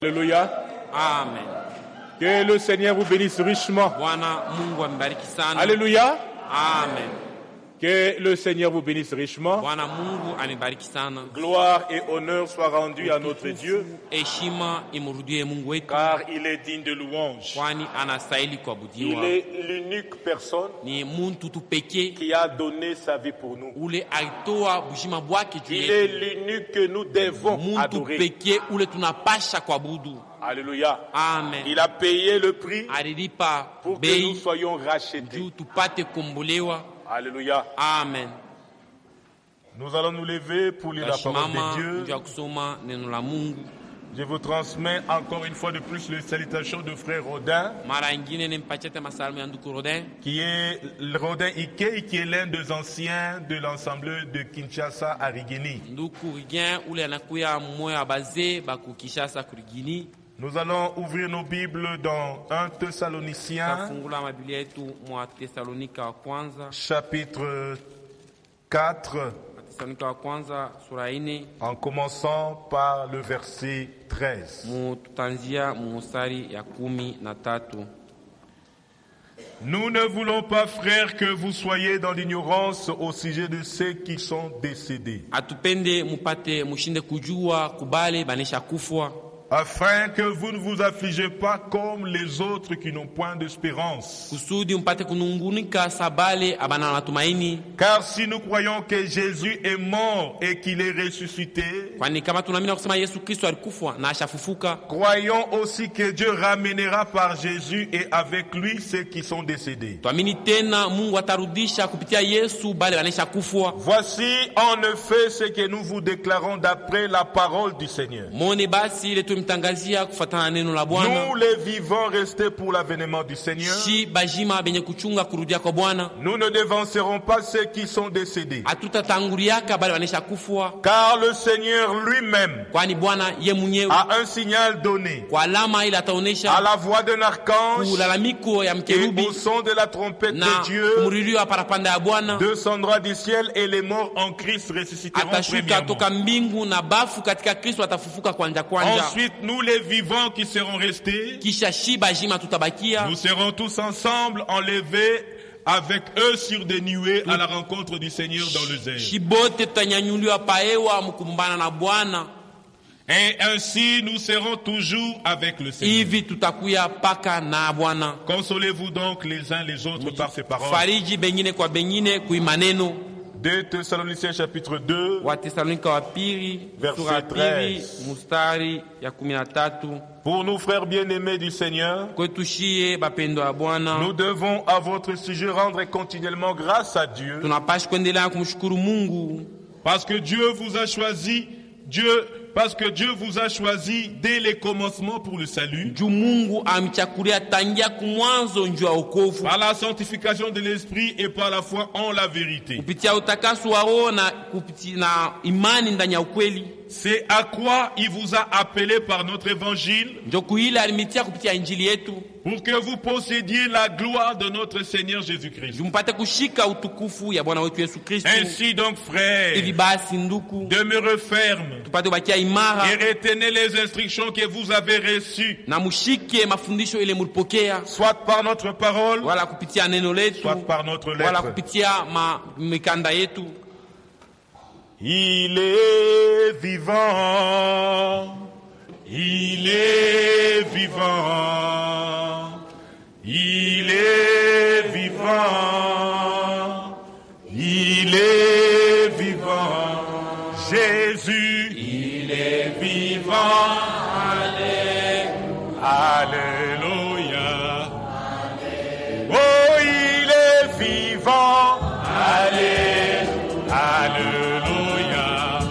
Alléluia. Amen. Que le Seigneur vous bénisse richement. Bwana Mungu ambariki sana. Alléluia. Amen. Que le Seigneur vous bénisse richement. Bwana Mungu anibariki sana. Gloire et honneur soient rendus à notre Dieu, Heshima imrudie Mungu wetu, car il est digne de louange. kwani anastahili Il kuabudiwa. est l'unique personne Ni muntu tu pekee qui a donné sa vie pour nous. ule alitoa bushima bwake juu Il est yetu. l'unique que nous devons Muntu adorer. pekee ule tunapasha kuabudu. Alléluia. Amen. Il a payé le prix Alilipa pour que nous bei soyons rachetés. juu tupate kombolewa. Alléluia. Amen. Nous allons nous lever pour lire la parole Tashimama de juu Dieu. ya kusoma neno la Mungu. Je vous transmets encore une fois de plus les salutations de frère Rodin, Mara ingine nimpatie tena salamu ya ndugu Rodin, qui est Rodin Ike, qui est l'un des anciens de l'ensemble de Kinshasa à Rigeni. ndugu Rigien ule anakuya moyo ya bazee baku Kinshasa kurigini. Nous allons ouvrir nos Bibles dans 1 Thessaloniciens, Tafungula mabiblia yetu mwa Tesalonika wa kwanza, chapitre 4, Tesalonika wa kwanza sura 4, en commençant par le verset 13. tutanzia mstari ya 13. Nous ne voulons pas, frères, que vous soyez dans l'ignorance au sujet de ceux qui sont décédés, Atupende mupate mushinde kujua kubale banesha kufwa, afin que vous ne vous affligez pas comme les autres qui n'ont point d'espérance. kusudi mpate kunungunika sabale abana matumaini. Car si nous croyons que Jésus est mort et qu'il est ressuscité, Kwani kama tunaamini kusema Yesu Kristo alikufwa na ashafufuka, croyons aussi que Dieu ramènera par Jésus et avec lui ceux qui sont décédés. tuamini tena Mungu atarudisha kupitia Yesu bale banesha kufwa. Voici en effet ce que nous vous déclarons d'après la parole du Seigneur. Mone basi ile tumtangazia kufuatana na neno la Bwana. Nous les vivants restés pour l'avènement du Seigneur, Shi bajima benye kuchunga kurudia kwa Bwana, nous ne devancerons pas ceux qui sont décédés. hatutatanguliaka bale banesha kufwa, Car le Seigneur lui-même kwani Bwana ye mwenyewe a un signal donné kwa alama ile à ataonesha la voix d'un archange kulalamiko ya et mkerubi au son de la trompette na de Dieu, kumuririo ya parapanda ya Bwana. descendra du ciel et les morts en Christ ressusciteront Atashuka premièrement. toka mbingu na bafu katika Kristo atafufuka kwanja. Ensuite, nous les vivants qui serons restés, Kisha shi bajima tutabakia, nous serons tous ensemble enlevés avec eux sur des nuées à la rencontre du Seigneur dans les airs. shi bote tutanyanyuliwa paewa mkumbana na Bwana. Et ainsi nous serons toujours avec le Seigneur. Hivi tutakuya paka na Bwana. Consolez-vous donc les uns les autres par ces paroles. Fariji bengine kwa bengine kuimaneno. 2 Thessaloniciens chapitre 2, Wa Tesalonika wa pili Verset sura pili 13. mustari ya 13. pour nous frères bien-aimés du Seigneur, Kwetu shie bapendo ya Bwana, nous devons à votre sujet rendre continuellement grâce à Dieu, tunapashi kuendelea kumshukuru Mungu parce que Dieu vous a choisi, parce que Dieu vous a choisi dès les commencements pour le salut, juu Mungu amchakulia tangia kumwanzo njuu ya wokovu, par la sanctification de l'esprit et par la foi en la vérité. kupitia utakaso wa roho na kupitia na imani ndani ya ukweli. C'est à quoi il vous a appelé par notre évangile, Ndio kuile alimitia kupitia injili yetu, pour que vous possédiez la gloire de notre Seigneur Jésus-Christ. juu mpate kushika utukufu ya Bwana wetu Yesu Kristo. Ainsi donc, frères, Hivi basi nduku, demeurez fermes tupate kubakia imara et retenez les instructions que vous avez reçues, na mushike mafundisho ile mulipokea, soit par notre parole, wala kupitia neno letu, soit par notre wala lettre. kupitia mikanda yetu. Il est vivant, il est vivant, il est vivant, il est vivant. Jésus, il est vivant. Alléluia. Oh, il est vivant. Alléluia.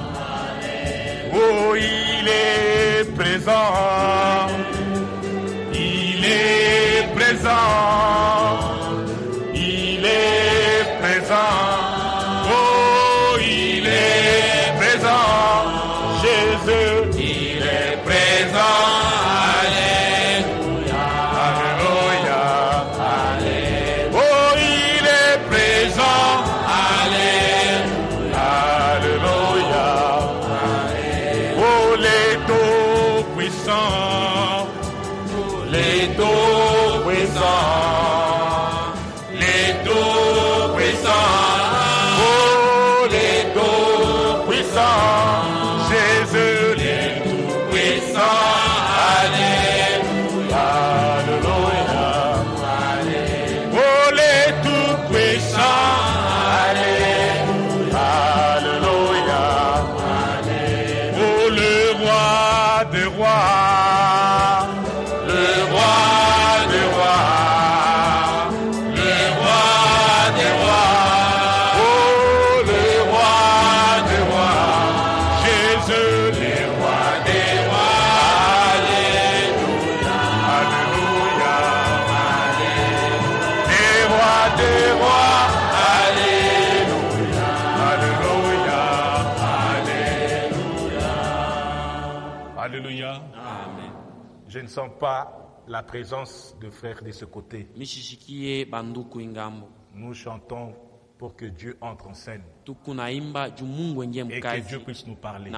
Oh, il est présent. Il est présent. Il est présent. Oh, il est présent. Jésus, il est présent. Alléluia. Alléluia. Oh, il est présent. Alléluia. Oh, les tout-puissants. les tout-puissants, les tout-puissants, oh les tout-puissants, Jésus les tout-puissants, Alléluia, Alléluia, oh les tout-puissants, Alléluia, Alléluia, oh le roi des rois. Je ne sens pas la présence de frères de ce côté. Nous chantons pour que Dieu entre en scène et que Dieu puisse nous parler.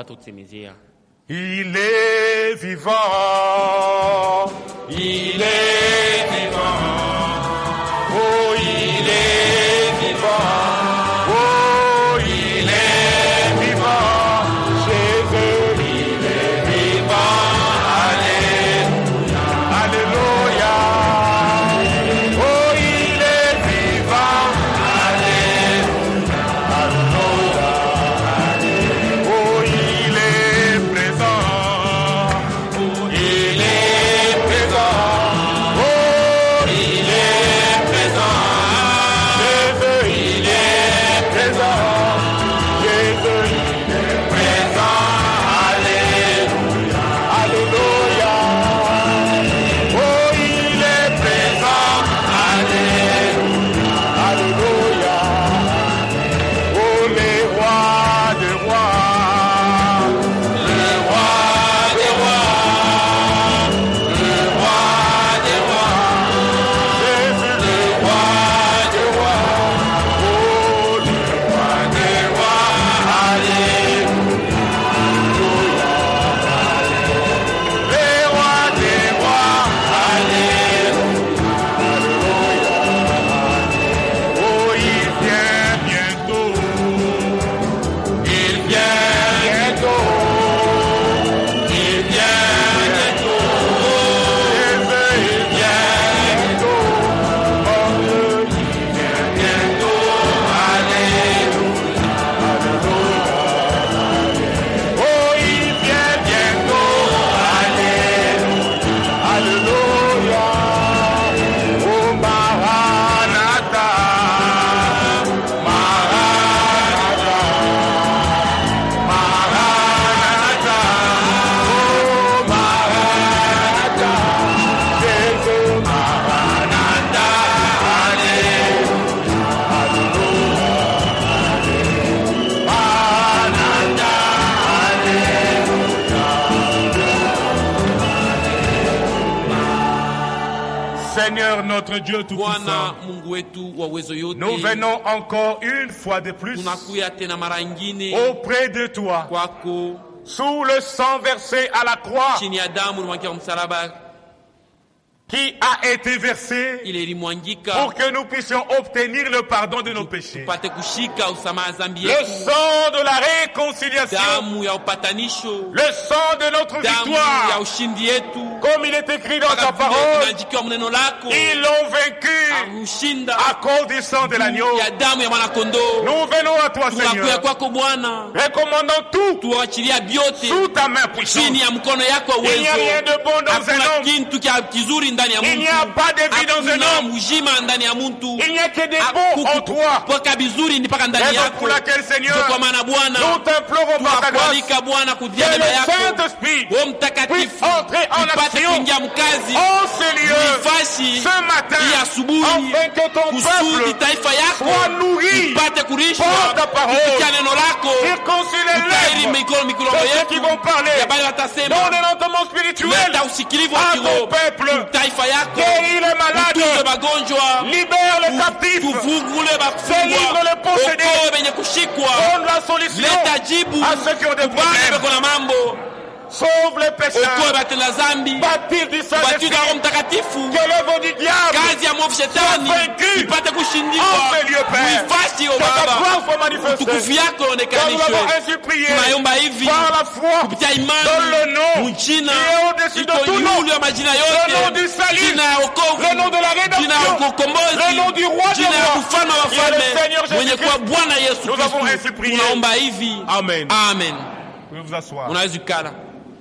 Il est vivant, il est vivant, oh il est vivant, oh il est vivant, Jésus il est vivant. Seigneur notre Dieu Tout-Puissant, nous venons encore une fois de plus auprès de toi, sous le sang versé à la croix, qui a été versé pour que nous puissions obtenir le pardon de nos péchés. Le sang de la réconciliation, le sang de notre victoire, comme il est écrit dans ta parole, ils l'ont vaincu à cause du sang de l'agneau. Nous venons à toi, Seigneur, recommandant tout sous ta main puissante. Il n'y a rien de bon dans un homme. Il n'y a pas de vie dans un homme. Il n'y a que des bons en toi. Raison pour laquelle, Seigneur, nous t'implorons par ta grâce que le Saint-Esprit puisse entrer en action en ce lieu, ce matin, afin que ton peuple soit nourri par ta parole. Circoncile les lèvres de ceux qui vont parler. Donne un entendement spirituel à ton peuple. Guéris les malades, libère les captifs, délivre les possédés, donne la solution à ceux qui ont des problèmes. Sauve les pécheurs. Okoe batenda zambi. Baptise du Saint-Esprit. Batiza Roho Mtakatifu. Que l'œuvre du diable Kazi ya mwovu shetani vaincu. ipate kushindiwa. En ce lieu, Père. Uifashi o Que ta Baba. gloire soit manifestée. Utukufu yako Comme nous uonekanishwe. l'avons ainsi prié. Tunaomba hivi Par la foi. kupitia imani Dans le nom mjina qui est au-dessus de iko tout nom. yule ya majina Le nom yote, du salut. jina ya wokovu, Le nom de la rédemption. jina ya ukombozi, Le nom du roi des jina ya rois. mfalme wa Qui est le wafalme, Seigneur mwenye Jésus-Christ. kuwa Bwana Yesu Nous avons ainsi Kristo. prié. Tunaomba hivi. Amen. Amen. Vous vous asseoir. Unaweza kukala.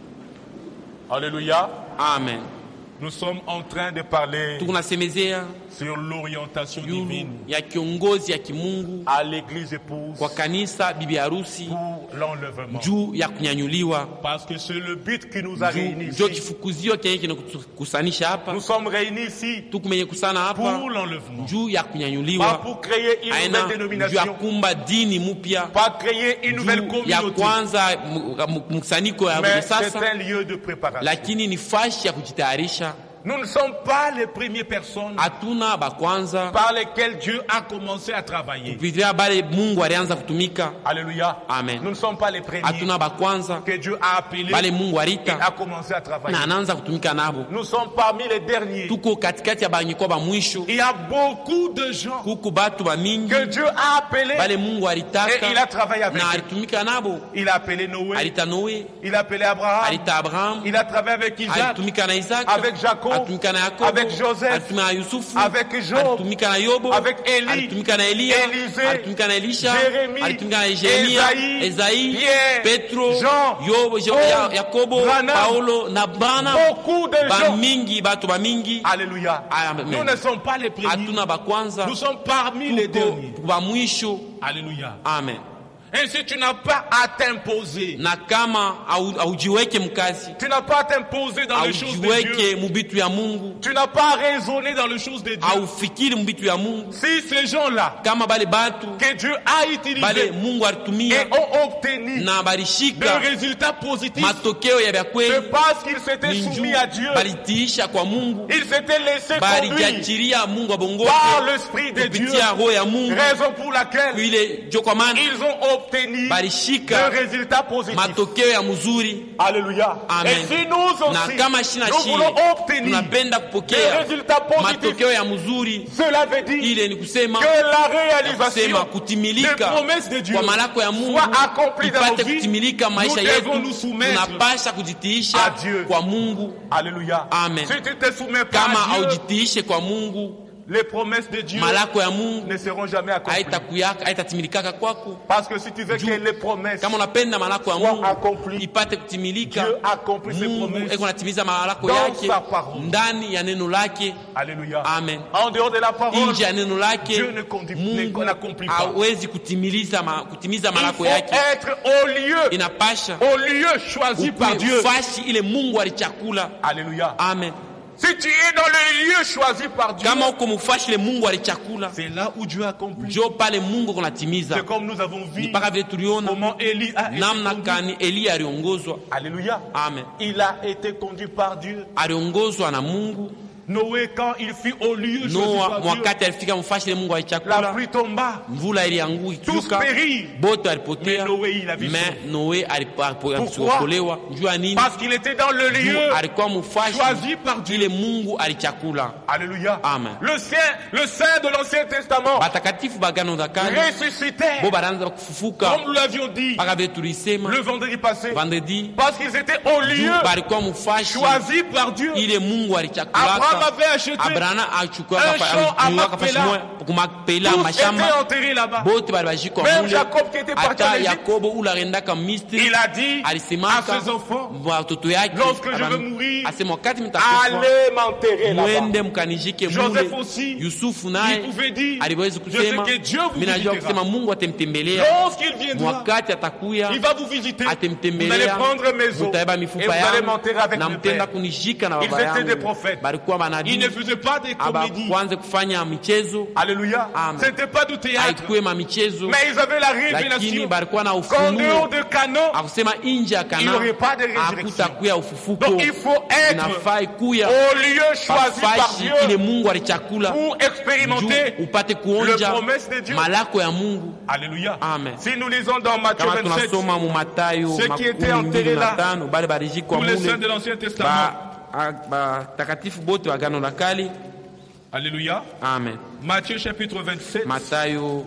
Alléluia. Amen. Nous sommes en train de parler Tunasemezea sur l'orientation yulu divine ya kiongozi ya kimungu à l'église épouse kwa kanisa bibi harusi pour l'enlèvement. juu ya kunyanyuliwa. Parce que c'est le but qui nous a réunis Ndio ici. kifukuzio kenye kinakusanisha hapa. Nous sommes réunis ici Tukumenye kusana hapa pour l'enlèvement. juu ya Pas kunyanyuliwa. pour créer une Aina nouvelle juu ya dénomination. kumba dini mupya. Pas créer une nouvelle Juu ya communauté. kwanza mkusanyiko ya Mais c'est sasa, un lieu de préparation. lakini ni fashi ya kujitayarisha. Nous ne sommes pas les premières personnes Hatuna ba kwanza par lesquelles Dieu a commencé à travailler. kupitia bale Mungu alianza kutumika. Alléluia. Amen. Nous ne sommes pas les premiers Hatuna ba kwanza que Dieu a appelés bale Mungu et alita a commencé à travailler. na anaanza kutumika nabo. Nous sommes parmi les derniers. Tuko katikati ya banyikwa ba mwisho. Il y a beaucoup de gens Kuku batu ba mingi que Dieu a appelés bale Mungu et alitaka il a travaillé avec na eux. alitumika nabo. Il a appelé Noé, Alita Noe, il a appelé Abraham, alita Abraham, il a travaillé avec Isaac, alitumika na Isaac, avec Jacob, alitumika na Yakobo, avec Joseph, alitumika na Yusufu, avec Job, alitumika na Yobo, avec Élie, alitumika na Elia, Élisée, alitumika na Elisha, Jérémie, alitumika na Yeremia, Esaïe, Esaïe, Pierre, Petro, Jean, Paul, Yakobo, Branham, Paulo na Bana. beaucoup de gens. Bamingi, batu bamingi. Alléluia. Amen. Nous ne sommes pas les premiers. Hatuna ba kwanza. Nous sommes parmi les derniers. Tuko ba mwisho. Alléluia. Amen. Ainsi, tu n'as pas à t'imposer. Na kama aujiweke mkazi, Tu n'as pas à t'imposer dans les choses de Dieu. aujiweke mubitu ya Mungu, Tu n'as pas à raisonner dans les choses de Dieu. aufikiri mubitu ya Mungu. Si ces gens-là Kama bale batu que Dieu a bale utilisés Mungu et alitumia ont obtenu na des balishika résultats positifs, matokeo ya vya c'est kweli, parce qu'ils s'étaient ni soumis juu à Dieu. balitiisha kwa Mungu, Ils s'étaient laissés conduire balijachiria Mungu abongoke par l'Esprit de Dieu. kupitia roho ya Mungu. Raison pour laquelle Ile jo kwa maana ils ont obtenu balishika des résultats positifs. matokeo ya mzuri. Alléluia. Amen. Et si nous Na aussi, kama shina nous shie voulons obtenir tunapenda des kupokea résultats positifs, matokeo ya mzuri, cela veut dire ile ni kusema que la kusema réalisation des kutimilika promesses de Dieu kwa malako ya Mungu soit accomplie dans ipate nos vies. kutimilika Nous maisha devons yetu, nous soumettre tunapasha à kujitiisha Dieu. kwa Mungu. Alléluia. Amen. Si tu te soumets pas Kama à Dieu, haujitiishe kwa Mungu, les promesses de Dieu malako ya Mungu ne seront jamais accomplies. haitatimilika kwako. Parce que si tu veux que les promesses Kama unapenda malako ya soient Mungu accomplies, ipate kutimilika, Dieu accomplit ses Mungu promesses eko natimiza malako dans yake sa parole. ndani ya neno lake. Alléluia. Amen. En dehors de la parole, Nje ya neno lake Dieu ne n'accomplit pas. hawezi kutimiza il malako faut yake. être au lieu choisi par Dieu. fashi ile Mungu alichakula. Alléluia. Amen. Si tu es dans le lieu choisi par Dieu, Kama uko mufashi ile Mungu alichakula, c'est là où Dieu accomplit. jo pale Mungu kunatimiza. C'est comme nous avons vu Mpaka vile tuliona comment Élie a été namna conduit. kani Elia aliongozwa. Alléluia. Amen. Il a été conduit par Dieu. Aliongozwa na Mungu. Noé, quand il fut au lieu choisi Noa par Dieu, wakati alifika mfashi ile Mungu la alichakula, pluie tomba. mvula ilianguka Tous ikiuka, périrent. bote alipotea. Mais Noé, il a vu Mais sauvé. Noe aliokolewa. Jua nini? Parce qu'il était dans le Juu lieu alikuwa mfashi choisi par Dieu. ile Mungu alichakula. Alléluia. Amen. Le saint de l'Ancien Testament Batakatifu bagano za kale ressuscitait, bo banaanza kufufuka comme nous l'avions dit mpaka vile tulisema le vendredi passé, vendredi, parce qu'ils étaient au juu lieu balikuwa mfashi choisi par Dieu. ile Mungu Abraham alichakulaka. avait acheté, Abraham achukua un champ à Macpéla. kumapela tous mashamba étaient enterrés là-bas. bote bali bashikwa Même mule. Jacob qui était parti en Hata Égypte, Yakobo ule aliendaka Misri il a dit à alisemaka ses enfants, watoto yake, lorsque je vais mourir, asema wakati mtakufa allez m'enterrer là-bas. mwende mkanijike Joseph mule. aussi, Yusufu il naye pouvait dire, aliweza je sais kusema que Dieu vous mimi najua visitera. kusema Mungu atemtembelea Lorsqu'il viendra, wakati atakuya il va vous visiter. Vous allez atemtembelea, prendre mes os mutaiba et mifupa vous allez yangu m'enterrer avec na mes mtenda pères. kunishika na Ils baba étaient des yangu. prophètes. Balikuwa manabii. Il ne faisait pas des comédies. Abakuanze kufanya michezo. Alléluia. Ce n'était pas du théâtre. Haikuwe michezo. Mais ils avaient la révélation. Lakini balikuwa na qu'en ufunuo. dehors de Canaan, Akusema nje ya Kana. il n'y aurait pas de résurrection. Hakutakuya ufufuko. Donc il faut être Inafai kuya au lieu choisi par Dieu ile Mungu alichakula pour expérimenter upate le kuonja promesse de Dieu. malako ya Mungu. Alléluia. Amen. Si nous lisons dans Matthieu Kama 27, tunasoma mu Mathayo ceux qui étaient enterrés là, bale balijikwa tous les mule saints de l'Ancien Testament. Takatifu bote wa Agano la Kale. Alléluia. Amen. Matthieu chapitre 27, Mathayo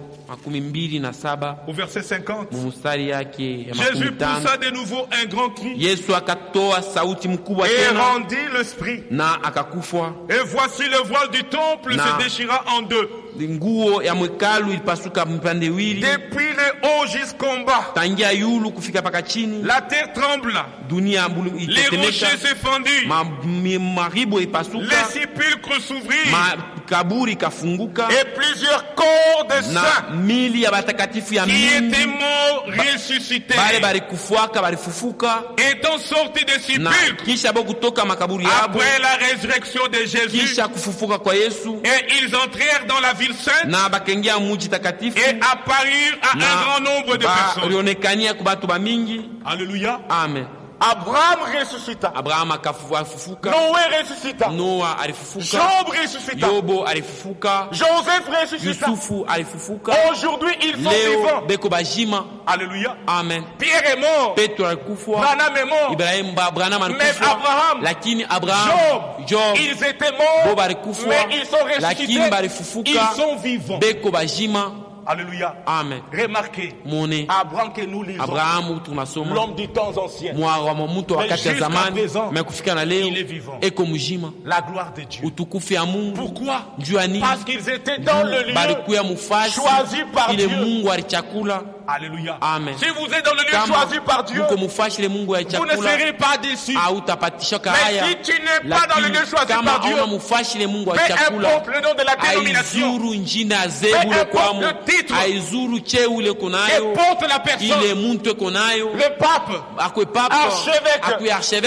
27 au verset 50. mstari yake ya Jésus 50. poussa de nouveau un grand cri Yesu akatoa sauti mkubwa et tena rendit l'esprit. na akakufa. Et voici le voile du temple se déchira en deux. Nguo ya mwekalu ilipasuka mpande wili. Depuis le haut jusqu'en bas, Tangia yulu kufika paka chini. la terre trembla. Dunia Les rochers se fendirent. Maribo ipasuka. Les sépulcres s'ouvrirent. Kaburi kafunguka. Et plusieurs corps de saints mili ya batakatifu ya qui mingi étaient morts ressuscités. bale balikufuaka balifufuka. Étant sortis des sépulcres kisha bo kutoka makaburi yabo. après la résurrection de Jésus. Kisha kufufuka kwa Yesu. Et ils entrèrent dans la ville sainte. Na bakengia muji takatifu. Et apparurent à un grand nombre de personnes. Rionekania kubatu ba mingi. Alléluia. Amen. Abraham ressuscita. Abraham akafufuka. Noé ressuscita. Noa alifufuka. Job ressuscita. Yobo alifufuka. Joseph ressuscita. Yusufu alifufuka. Aujourd'hui ils sont Leo vivants. beko bajima. Alléluia. Amen. Pierre est mort. Petro alikufa. Branham est mort. Ibrahim Branham alikufa. Même Abraham. Lakini Abraham. Job. Ils étaient morts. Bob alikufa. Mais ils sont ressuscités. Lakini balifufuka. Ils sont vivants. Beko bajima. Alléluia. Amen. Remarquez. Mone. Abraham que nous lisons. Abraham tunasoma. L'homme du temps ancien. Mwa mtu wakati ya zamani. Mais kufika na leo. Il est vivant. Eko mjima. La gloire de Dieu. Utukufu ya Mungu. Pourquoi? Juani. Parce qu'ils étaient dans le lieu balikuya mufasi. Choisi par Dieu. Dieu. Mungu alichakula. Alléluia. Amen. Si vous êtes dans le lieu choisi par Dieu, vous ne serez pas déçus. Mais si tu n'es pas dans le lieu choisi par Dieu, peu importe le nom de la dénomination, peu importe le titre, qu'importe la personne, le pape, archevêque,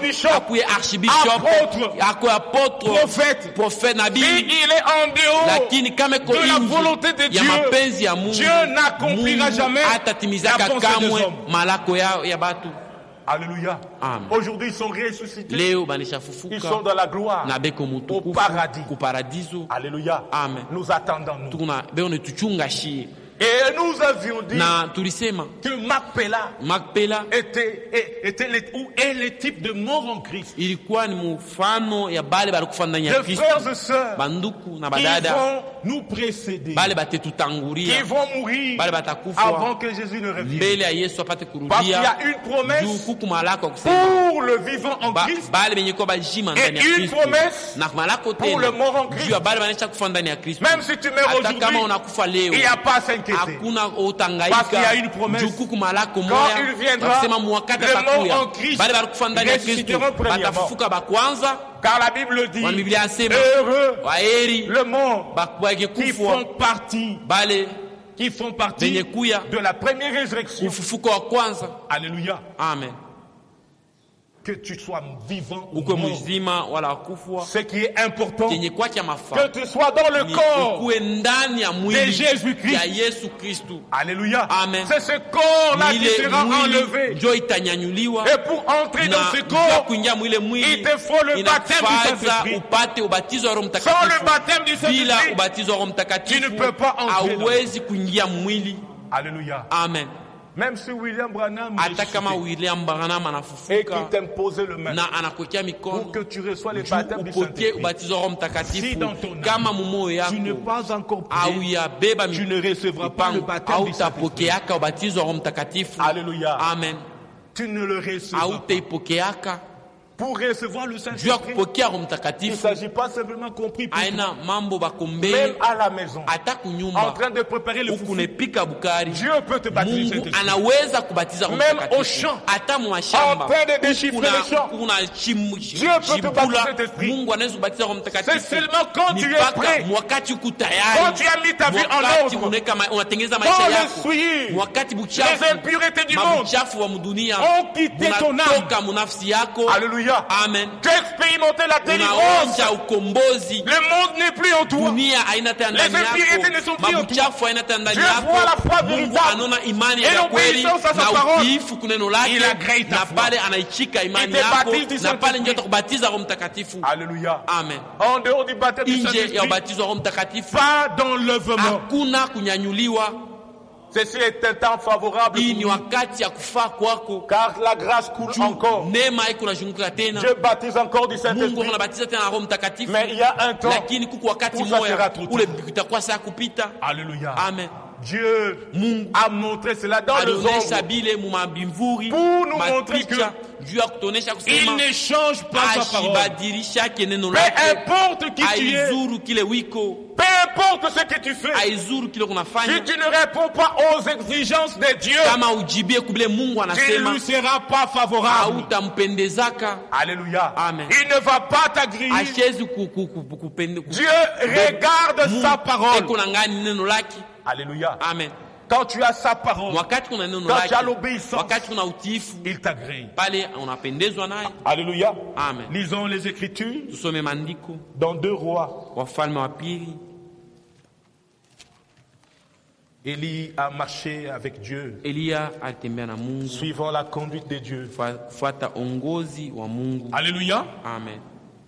archibishop, prophète, nabii, il est en dehors de la volonté de Dieu, Dieu n'accomplira jamais la pensée des hommes. Alléluia. Aujourd'hui, ils sont ressuscités. Ils sont dans la gloire. Au paradis. Alléluia. Amen. Nous attendons nous. Et nous avions dit que Macpéla était le type de mort en Christ. Les frères et sœurs qui vont nous précéder, qui vont mourir avant que Jésus ne revienne. Parce qu'il y a une promesse pour le vivant en Christ et une promesse pour le mort en Christ. Même si tu meurs aujourd'hui, il n'y a pas à s'inquiéter. Parce qu'il y a une promesse. Quand il viendra, le mort en Christ ressusciteront premièrement. Car la Bible dit, heureux le mort qui font partie de la première résurrection. Alléluia. Amen. Que tu sois vivant ou mort. Ce qui est important, que tu sois dans le corps de Jésus-Christ. Alléluia. Amen. C'est ce corps-là qui sera enlevé. Et pour entrer dans ce corps, il te faut le baptême du Saint-Esprit. Sans le baptême du Saint-Esprit, tu ne peux pas entrer dans. Alléluia. Amen. Même si William Branham et qu'il t'imposait le main pour que tu reçois le baptême du Saint-Esprit. Si dans ton âme, tu n'es pas encore prêt, tu ne recevras pas le baptême du Saint-Esprit. Alléluia. Amen. Tu ne le recevras pas. Pour recevoir le Saint-Esprit, il ne s'agit pas simplement compris pour même à la maison, en train de préparer le foufou. Dieu peut te baptiser le Saint-Esprit. Même au champ, en train de déchiffrer le champ, Dieu peut te baptiser le Saint-Esprit. C'est seulement quand tu es prêt, quand tu as mis ta vie en ordre, quand le souillure, les impuretés du monde ont quitté ton âme. Alléluia. Alléluia. Amen. Tu as expérimenté la délivrance. Unaonja ukombozi. Le monde n'est plus en toi. Dunia haina tena ndani Les impurités ne sont yako. plus en toi. Mabuchafu haina tena ndani Dieu yako. voit la foi Mungu véritable. anaona imani Et ya kweli l'obéissance à sa na parole. utiifu kuneno lake. Il agrée ta Na foi. pale anaichika imani Il te yako. baptise du Na pale Saint-Esprit. ndio atakubatiza Roho Mtakatifu. Alléluia. Amen. En dehors du baptême du Nje ya Saint-Esprit, ubatizo wa Roho Mtakatifu pas d'enlèvement. hakuna kunyanyuliwa. Ceci est un temps favorable Hii pour ni nous, wakati ya kufaa kwako. car la grâce coule encore. Neema iko nazunguka tena. Dieu baptise encore du Mungu Saint-Esprit. anabatiza tena Roho Mtakatifu. Mais il y a un temps Lakini kuko wakati où ça sera moja trop ule tard. itakuwa saa kupita. Alléluia. Amen. Dieu a montré cela dans les Alionyesha ombres bile mumabimvuri pour nous montrer que juu ya kutonesha il kusema ne change pas sa parole. ashibadilishake neno Peu lake, importe qui tu es, aizuru kile wiko, peu importe ce que tu fais, aizuru kile si kunafanya. tu ne réponds pas aux exigences de Dieu, Kama ujibie kubile Mungu tu ne anasema, lui seras pas favorable. hautampendezaka. Alléluia. Amen. Il ne va pas t'agréer. Ashezi Dieu regarde sa parole. eko na ngani neno lake. Alléluia. Amen. Quand tu as sa parole, Wakati kuna neno quand tu as lake, l'obéissance, wakati kuna utiifu, il t'agrée. pale unapendezwa naye. Alléluia. Amen. Lisons les Écritures Tusome maandiko, dans 2 Rois. Wafalme wa pili. Élie a marché avec Dieu, Eliya alitembea na Mungu, suivant la conduite de Dieu. fuata ongozi wa Mungu. Alléluia. Amen.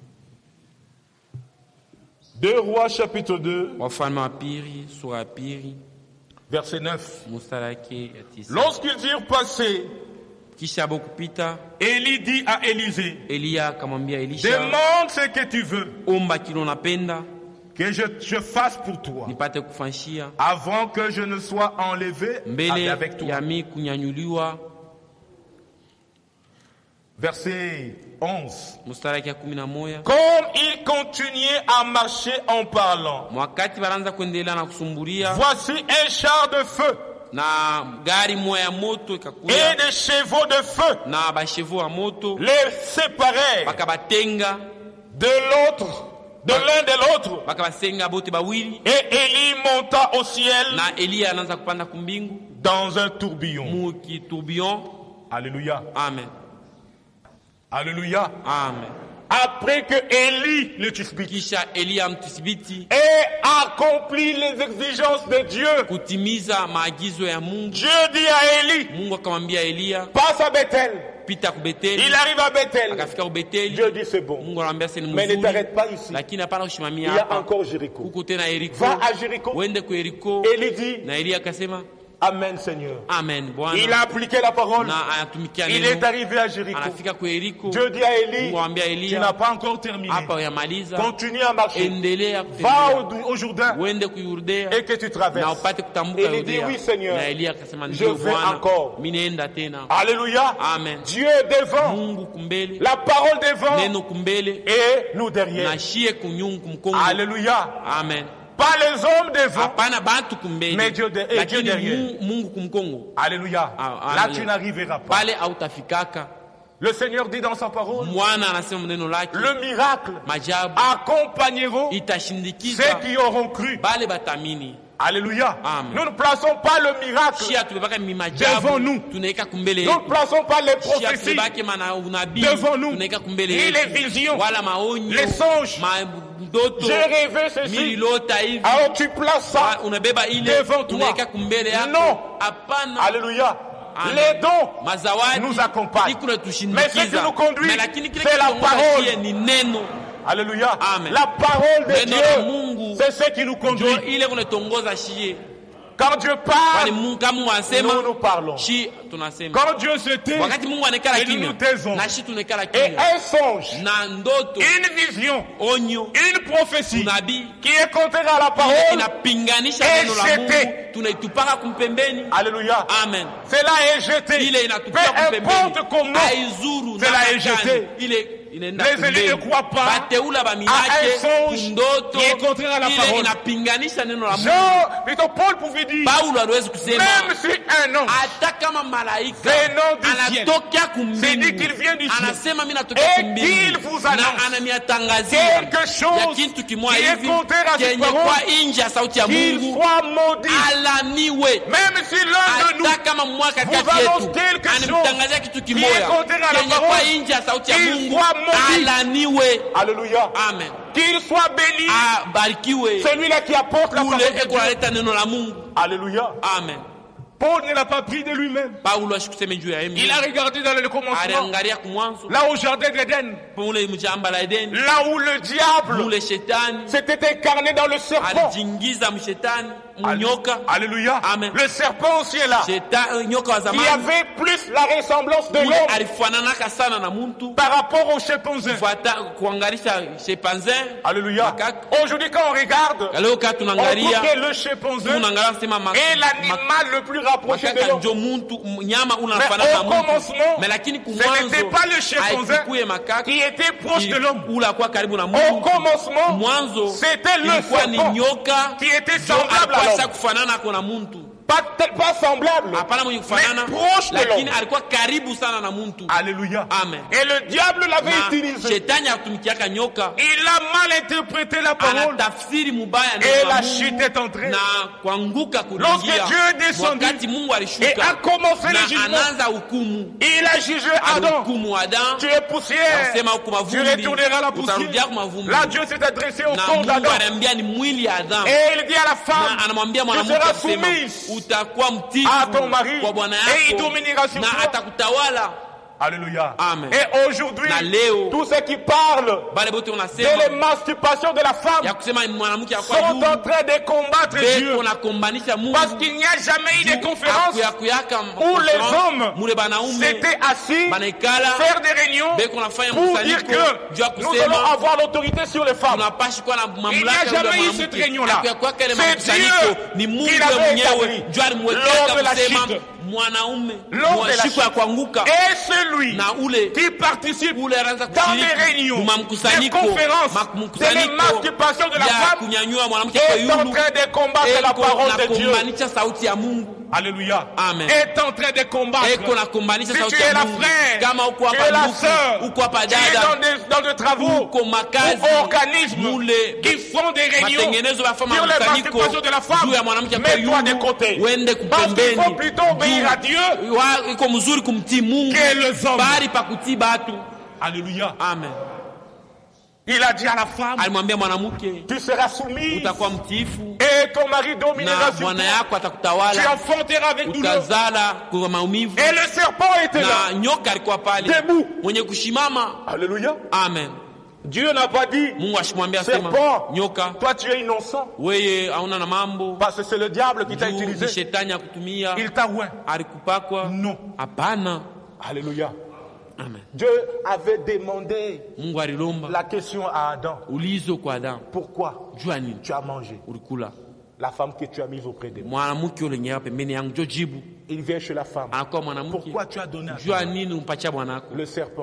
2 Rois chapitre 2, Wafalme wa pili sura ya pili verset 9. mstari wake ya 9. Lorsqu'ils eurent passé, Kisha hapo kupita, Élie dit à Élisée, Eliya akamwambia Elisha, demande ce que tu veux omba kile unapenda que je fasse pour toi, nipate kufanyia avant que je ne sois enlevé mbele avec toi. ya mimi kunyanyuliwa. Verset 11. Mstari wake ya 11. Comme il continuait à marcher en parlant, Mwakati baranza kuendelea na kusumbulia, voici un char de feu na gari moya ya moto et ikakuya des chevaux de feu na bashevu wa moto les séparèrent bakabatenga, de l'autre, de l'un de l'autre. bakabasenga bote bawili, Et Élie monta au ciel na Eliya anaanza kupanda kumbingu dans un tourbillon. muki tourbillon. Alléluia. Amen. Alléluia. Amen. Après que Élie, le Tisbite, Kisha Eliya mtisibiti ait accompli les exigences de Dieu, kutimiza maagizo ya Mungu, Dieu dit à Élie, Mungu akamwambia Eliya, passe à Bethel. pita ku Beteli. Il arrive à Bethel. Akafika ku Beteli, Dieu dit c'est bon. Mungu anamwambia sasa ni Mais ne mzuri, t'arrête pas ici. lakini hapana Il kushimamia y a hapa, encore Jéricho. huko tena Yeriko, Va à Jéricho. uende ku Yeriko. Élie dit, Na Eliya akasema Amen Seigneur. amen Il Bwana, a appliqué la parole. na anatumikia Il est neno. arrivé à Jéricho. Anafika ku Yeriko, Dieu dit à Élie, Mungu anamwambia tu Eliya, n'as pas encore terminé. hapa uyamaliza, Continue à marcher. endelea Va kutembea, au Jourdain uende ku Yudea et que tu na traverses. upate kutambuka Eli dit, Yudea. oui, Seigneur. Na Eliya akasema Je ndio vais Bwana, encore. mimi naenda tena. Alléluia. Amen. Dieu devant, Mungu kumbele, la parole devant neno kumbele, et nous derrière. na shie kunyungu kumkongo. Alléluia. Amen. Pas les hommes devant. Hapana bantu kumbele, Mais Dieu Dieu lakini derrière. Mungu kumkongo. Alléluia. Ah, Là, amen. tu n'arriveras pas. Pale hautafikaka. Le Seigneur dit dans sa parole, Mwana anasema neno lake, le miracle majabu accompagneront itashindikiza ceux qui auront cru. bale batamini. Alléluia. Amen. Nous ne plaçons pas le miracle. Shia tubebaka Devant mimajabu, nous. tunaika kumbele Nous yetu. ne plaçons pas les Shia prophéties. tubebake mana unabii, Devant nous. tunaika kumbele Ni les yetu. visions. Wala maonyo, Les songes. ndoto, J'ai rêvé ceci. mililota hivi. Alors tu places ça. Unabeba ile, Devant toi. tunaika kumbele yako. Non. Hapana. Alléluia. Amen. Les dons Mazawadi nous accompagnent. iko na Mais ce tushindikiza. qui nous conduit, Mais lakini kile c'est la kitu parole. tunashia ni neno. Alléluia. Amen. La parole de Neno la Dieu, Mungu. c'est ce qui nous conduit. Ndio ile kunatongoza shie. Quand Dieu Kwani parle, Mungu kama anasema, nous parlons. shi tunasema. Quand Dieu se tait, Wakati Mungu anekala et nous kimya, nous taisons. na shi tunekala Et kimya. un songe, Na ndoto, une vision, onyo, une prophétie unabii qui est contraire à la parole, inapinganisha Et neno la jeté. Mungu, tunaitupaka kumpembeni. Alléluia. Amen. Cela est jeté. Ile Peu inatupia kumpembeni. importe comment, Haizuru cela namna est jeté. gani, ile les élus ne croient pas à un songe qui est contraire à la parole. Jean, Paul pouvait dire, même si un homme venant du ciel, c'est dit qu'il vient du ciel, et qu'il vous annonce quelque chose qui est contraire à cette parole, qu'il soit maudit. Même si l'un de nous vous annonce quelque chose qui est contraire à la parole, qu'il soit maudit. Alléluia. Amen. Qu'il soit béni. Celui-là qui apporte la parole de Dieu. Alléluia. Amen. Paul ne l'a pas pris de lui-même. Il a regardé dans le commencement, là au jardin d'Éden, là où le diable s'était incarné dans le serpent. Alléluia. Amen. Le serpent aussi est là. Il y avait plus la ressemblance de l'homme par rapport au chimpanzé. Alléluia. Aujourd'hui, quand on regarde, on voit que le chimpanzé est l'animal le plus rapproché de l'homme. Mais au commencement, ce n'était pas le chimpanzé qui était proche de l'homme. Au commencement, c'était le serpent qui était semblable à l'homme. Pas semblable, mais proche de l'homme. Alléluia. Amen. Et le diable l'avait utilisé. Il a mal interprété la parole. Et la chute est entrée. Lorsque Dieu est descendu et a commencé le jugement, il a jugé Adam. Tu es poussière. Tu retourneras la poussière. Là, Dieu s'est adressé au corps d'Adam. Et il dit à la femme, tu seras soumise à ton mari et il dominera sur toi. Alléluia. Amen. Et aujourd'hui, tous ceux qui parlent de l'émancipation de la femme sont en train de combattre Dieu. Parce qu'il n'y a jamais eu de conférence où les hommes s'étaient assis, faire des réunions pour dire que nous allons avoir l'autorité sur les femmes. Il n'y a jamais eu cette réunion-là. C'est Dieu qui l'avait établi lors de la chute. Et celui qui participe dans les réunions, des conférences, de l'émancipation de la femme est en train de combattre la parole de Dieu. Alléluia. Amen. Est en train de combattre. Si tu es la frère, tu es la sœur, tu es dans des travaux ou organismes qui font des réunions sur l'émancipation de la femme, mets-toi de côté. Parce qu'il faut plutôt obéir à Dieu que les hommes. Alléluia. Amen. Il a dit à la femme, tu seras soumise et ton mari dominera sur toi. Tu enfanteras avec douleur. Et le serpent était là, debout. Alléluia. Amen. Dieu n'a pas dit, serpent, toi tu es innocent. Parce que c'est le diable qui t'a utilisé. Il t'a oué. Non. Alléluia. Amen. Dieu avait demandé la question à Adam. Pourquoi tu as mangé la femme que tu as mise auprès de moi? Il vient chez la femme. Pourquoi tu as donné à toi le serpent?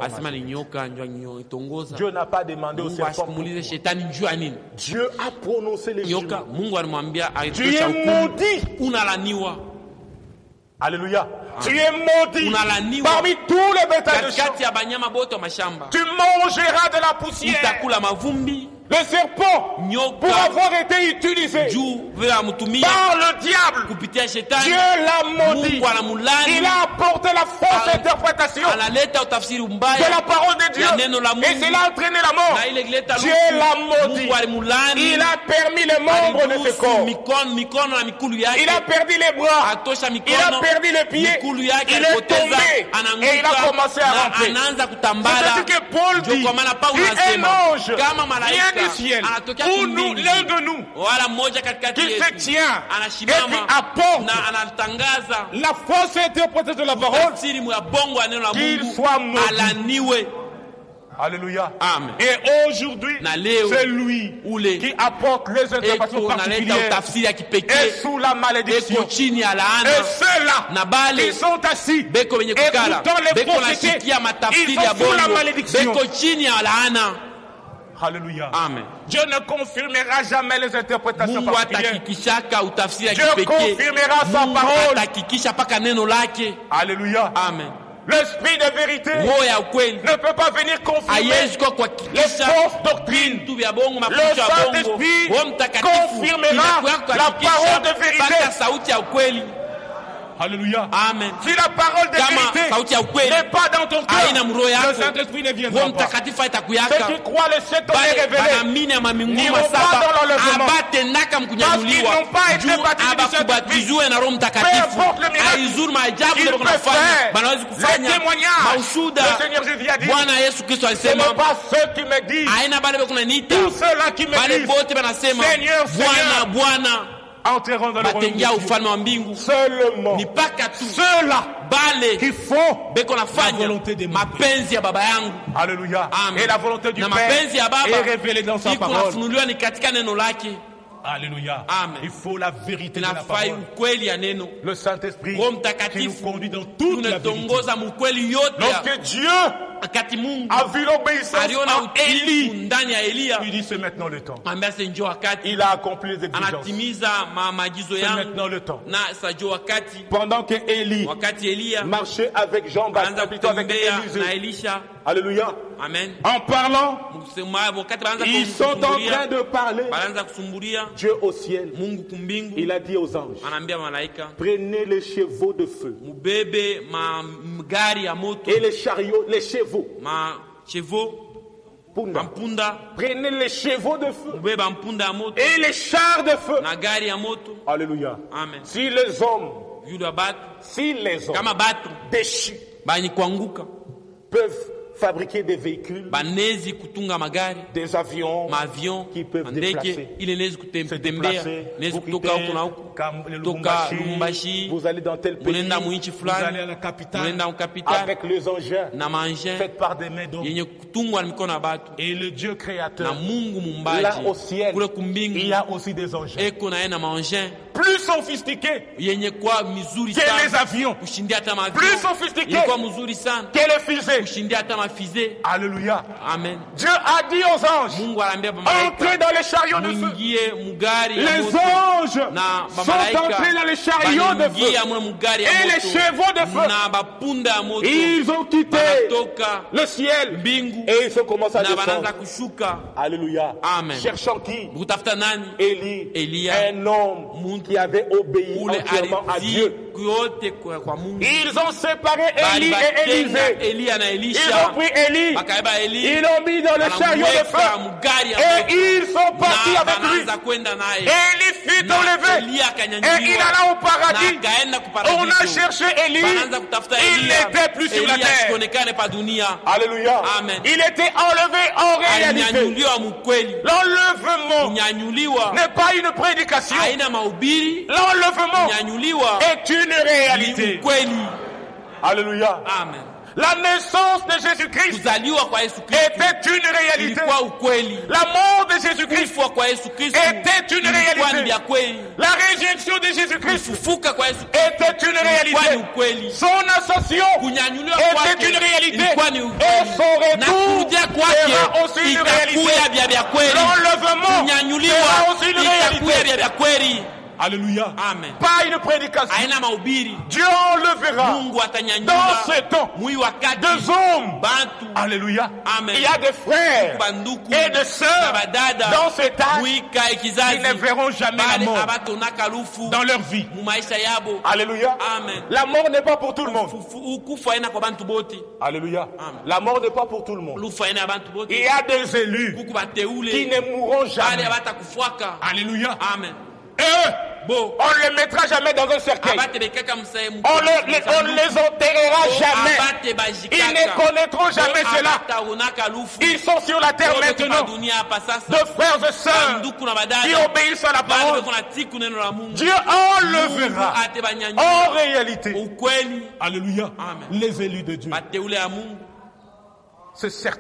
Dieu n'a pas demandé au serpent. Dieu a prononcé les jugements. Tu es maudit. Alléluia. Tu es maudit parmi tous les bétails de champ. Tu mangeras de la poussière. Le serpent, pour avoir été utilisé par le diable, Dieu l'a maudit. Il a apporté la fausse interprétation de la parole de Dieu et cela a entraîné la mort. Dieu l'a maudit. Il a permis les membres de ce corps. Il a perdu les bras. Il a perdu les pieds. Il est tombé et il a commencé à ramper. C'est ce que Paul dit. Si un ange vient du ciel, ou nous, l'un de nous, qui se tient et qui apporte la fausse interprétation de la parole, qu'il soit maudit. Alléluia. Amen. Et aujourd'hui, Na leo, c'est lui ule qui apporte les interprétations particulières et sous la malédiction. eko chini ya Et laana ceux-là na bale qui sont assis beko wenye kukala écoutant les beko prophéties, nasikia matafsiri ils ya sont sous la bongo malédiction. beko chini ya laana. Alléluia. Amen. Dieu ne confirmera jamais les interprétations Mungu particulières. atahakikishaka utafsiri ya Dieu kipekee. confirmera sa Mungu parole. atahakikisha paka neno lake. Alléluia. Amen. L'esprit de vérité Roho ya ukweli ne peut pas venir confirmer haiwezi kwa les kuhakikisha fausses doctrines. vitu vya bongo, Le mafundisho ya bongo. Saint-Esprit Roho Mtakatifu confirmera inakuwa la kuhakikisha parole de vérité. paka sauti ya ukweli. Alléluia. Amen. Si la parole de Kama vérité sauti ya ukweli n'est pas dans ton haina cœur, mroho le yako, Saint-Esprit ne Roho viendra pas. Mtakatifu Ceux haitakuyaka. qui croient les sept tonnerres Bale révélés banaamini ya maminguma n'iront pas saba dans l'enlèvement. abatendaka mkunyanyuliwa Parce qu'ils n'ont pas été juu baptisés du abakubatizwe na Roho Peu Mtakatifu. importe le miracle Haizuru maajabu qu'ils ndio peuvent kunafanya, faire, banaweza les kufanya témoignages. maushuda. Le Seigneur Jésus a dit, Bwana Yesu Kristo ce alisema n'est pas ceux qui me disent, haina bale bekunaniita tous ceux-là qui me bale disent, bote banasema Seigneur, Bwana Seigneur, Bwana entreront dans le royaume batengia de Dieu. ufalme wa mbingu. Seulement Ni paka tu ceux-là bale qui font beko la nafanya volonté de mon mapenzi ya baba yangu. Alléluia. Amen. Et la volonté du Na Père mapenzi ya baba est révélée dans sa iko parole. nafunuliwa ni katika neno lake. Alléluia. Amen. Il faut la vérité de la Inafai parole. ukweli ya neno. Le Saint-Esprit Roho qui nous Mtakatifu conduit dans toute la vérité. tunatongoza mukweli yote. Lorsque Dieu Wakati Mungu a vu l'obéissance aliona à utiifu Élie, ndani ya Eliya, il dit c'est maintenant le temps. ambia sasa njoo wakati Il a accompli les exigences. anatimiza maagizo C'est yangu, maintenant le temps. na sasa njoo wakati Pendant que Élie wakati Eliya marchait avec Jean-Baptiste, anaanza plutôt avec kutembea na Élisée. Elisha. Alléluia. Amen. En parlant, Wakati wanaanza ils sont en train kusumbulia, de parler. wanaanza kusumbulia Dieu au ciel, Mungu kumbingu, il a dit aux anges, anaambia malaika prenez les chevaux de feu mubebe magari ya moto, et les chariots, les chevaux. machevo Punda. mampunda, Prenez les chevaux de feu mubebe mpunda ya moto et les chars de feu. na gari ya moto. Alléluia. Amen. Si les hommes, Yule wa batu kama batu déchus bani kuanguka peuvent fabriquer des véhicules, banezi kutunga magari, des avions maavion, qui peuvent mandege déplacer. ile nezi se kutembea, déplacer. nezi Vous kutoka quittez huko na huko, le toka Lubumbashi, Lubumbashi, vous allez dans tel pays, munenda muinchi vous allez à fulani, la capitale munenda mkapitali avec les engins na maengin faits par des mains d'hommes. yenye kutungwa na mikono ya batu, Et le Dieu na créateur, Mungu là au mumbaji ciel, kule il kumbingu y a aussi des engins eko na yeye na maengin plus sophistiqués yenye kwa mizuri que les sana avions, kushindia hata plus maavion, sophistiqués yenye kwa mzuri sana que les fusées. kushindia hata mafize. Alléluia. Amen. Dieu a dit aux anges, Mungu anaambia entrez malaika dans les chariots de feu. muingie mugari ya Les moto, anges na sont bamalaika entrés dans les chariots de banaingia feu mule mugari ya et les moto chevaux de feu. na bapunda ya moto Ils ont quitté banatoka le ciel mbingu et ils ont commencé à na banaanza descendre. kushuka. Alléluia. Amen. Cherchant qui? Kutafuta nani? Élie, Elia, un homme qui avait obéi ule entièrement à Dieu. alitii yote kwa Mungu. Ils ont séparé Élie et Balibatenga Élisée. Elia na Ils Elisha, ont pris Élie, bakaiba Eli, ils l'ont mis dans le chariot de feu mugari ya et moto, ils sont partis na avec lui. banaanza kwenda naye. Élie fut Na enlevé Elia et il akanyanyuliwa alla au paradis. na akaenda On a kuparadiso. cherché Élie, Banaanza kutafuta il Elia, n'était plus sur la Elia terre. asionekane pa dunia. Alléluia. Amen. Il était enlevé en réalité. Alinyanyuliwa mukweli. L'enlèvement Kunyanyuliwa n'est pas une prédication. haina mahubiri, L'enlèvement kunyanyuliwa est une ni réalité. ukweli. Alléluia. Amen. La naissance de Jésus-Christ Kuzaliwa kwa Yesu Kristo était une réalité. ilikuwa ukweli. La mort de Jésus-Christ Kufa kwa Yesu Kristo était une ilikuwa ni réalité. vya kweli. La résurrection de Jésus-Christ Kufufuka kwa Yesu Kristo était une ilikuwa ni réalité. ukweli. Son ascension Kunyanyuliwa était kwake une réalité. ilikuwa ni Et ukweli. son Na retour kurudia kwake sera aussi une réalité. itakuya vya kweli. L'enlèvement Kunyanyuliwa sera aussi une itakuya réalité. vya kweli. Alléluia. Amen. Pas une prédication. Haina mahubiri. Dieu enlèvera Mungu atanyanyua dans ce temps mwi wakati des hommes. bantu Alléluia. Amen. Il y a des frères banduku et des na sœurs badada dans cet âge mwika qui ikizazi ne verront jamais la bali mort abatonaka lufu dans leur vie. mu maisha yabo. Alléluia. Amen. La mort n'est pas pour tout le monde. Ukufa haina kwa bantu bote. Alléluia. Amen. La mort n'est pas pour tout le monde. Lufa haina bantu bote. Il y a des élus Kuku bateule qui ne mourront bali jamais. abatakufuaka. Alléluia. Amen. Et eux, Bo on ne les mettra jamais dans un cercueil. abatebekaka musaya On ne les enterrera jamais. abate bajikaka. Ils ne connaîtront jamais cela. abataonaka lufu. Ils sont sur la terre maintenant. dunia hapa sasa. De frères et sœurs Banduku na qui badada obéissent à la bali parole. beko na tiku neno la Mungu. Dieu enlèvera Mungu ate banyanyua en réalité. ukweli. Alléluia. Amen. Les élus de Dieu. Bateule ya Mungu C'est certain.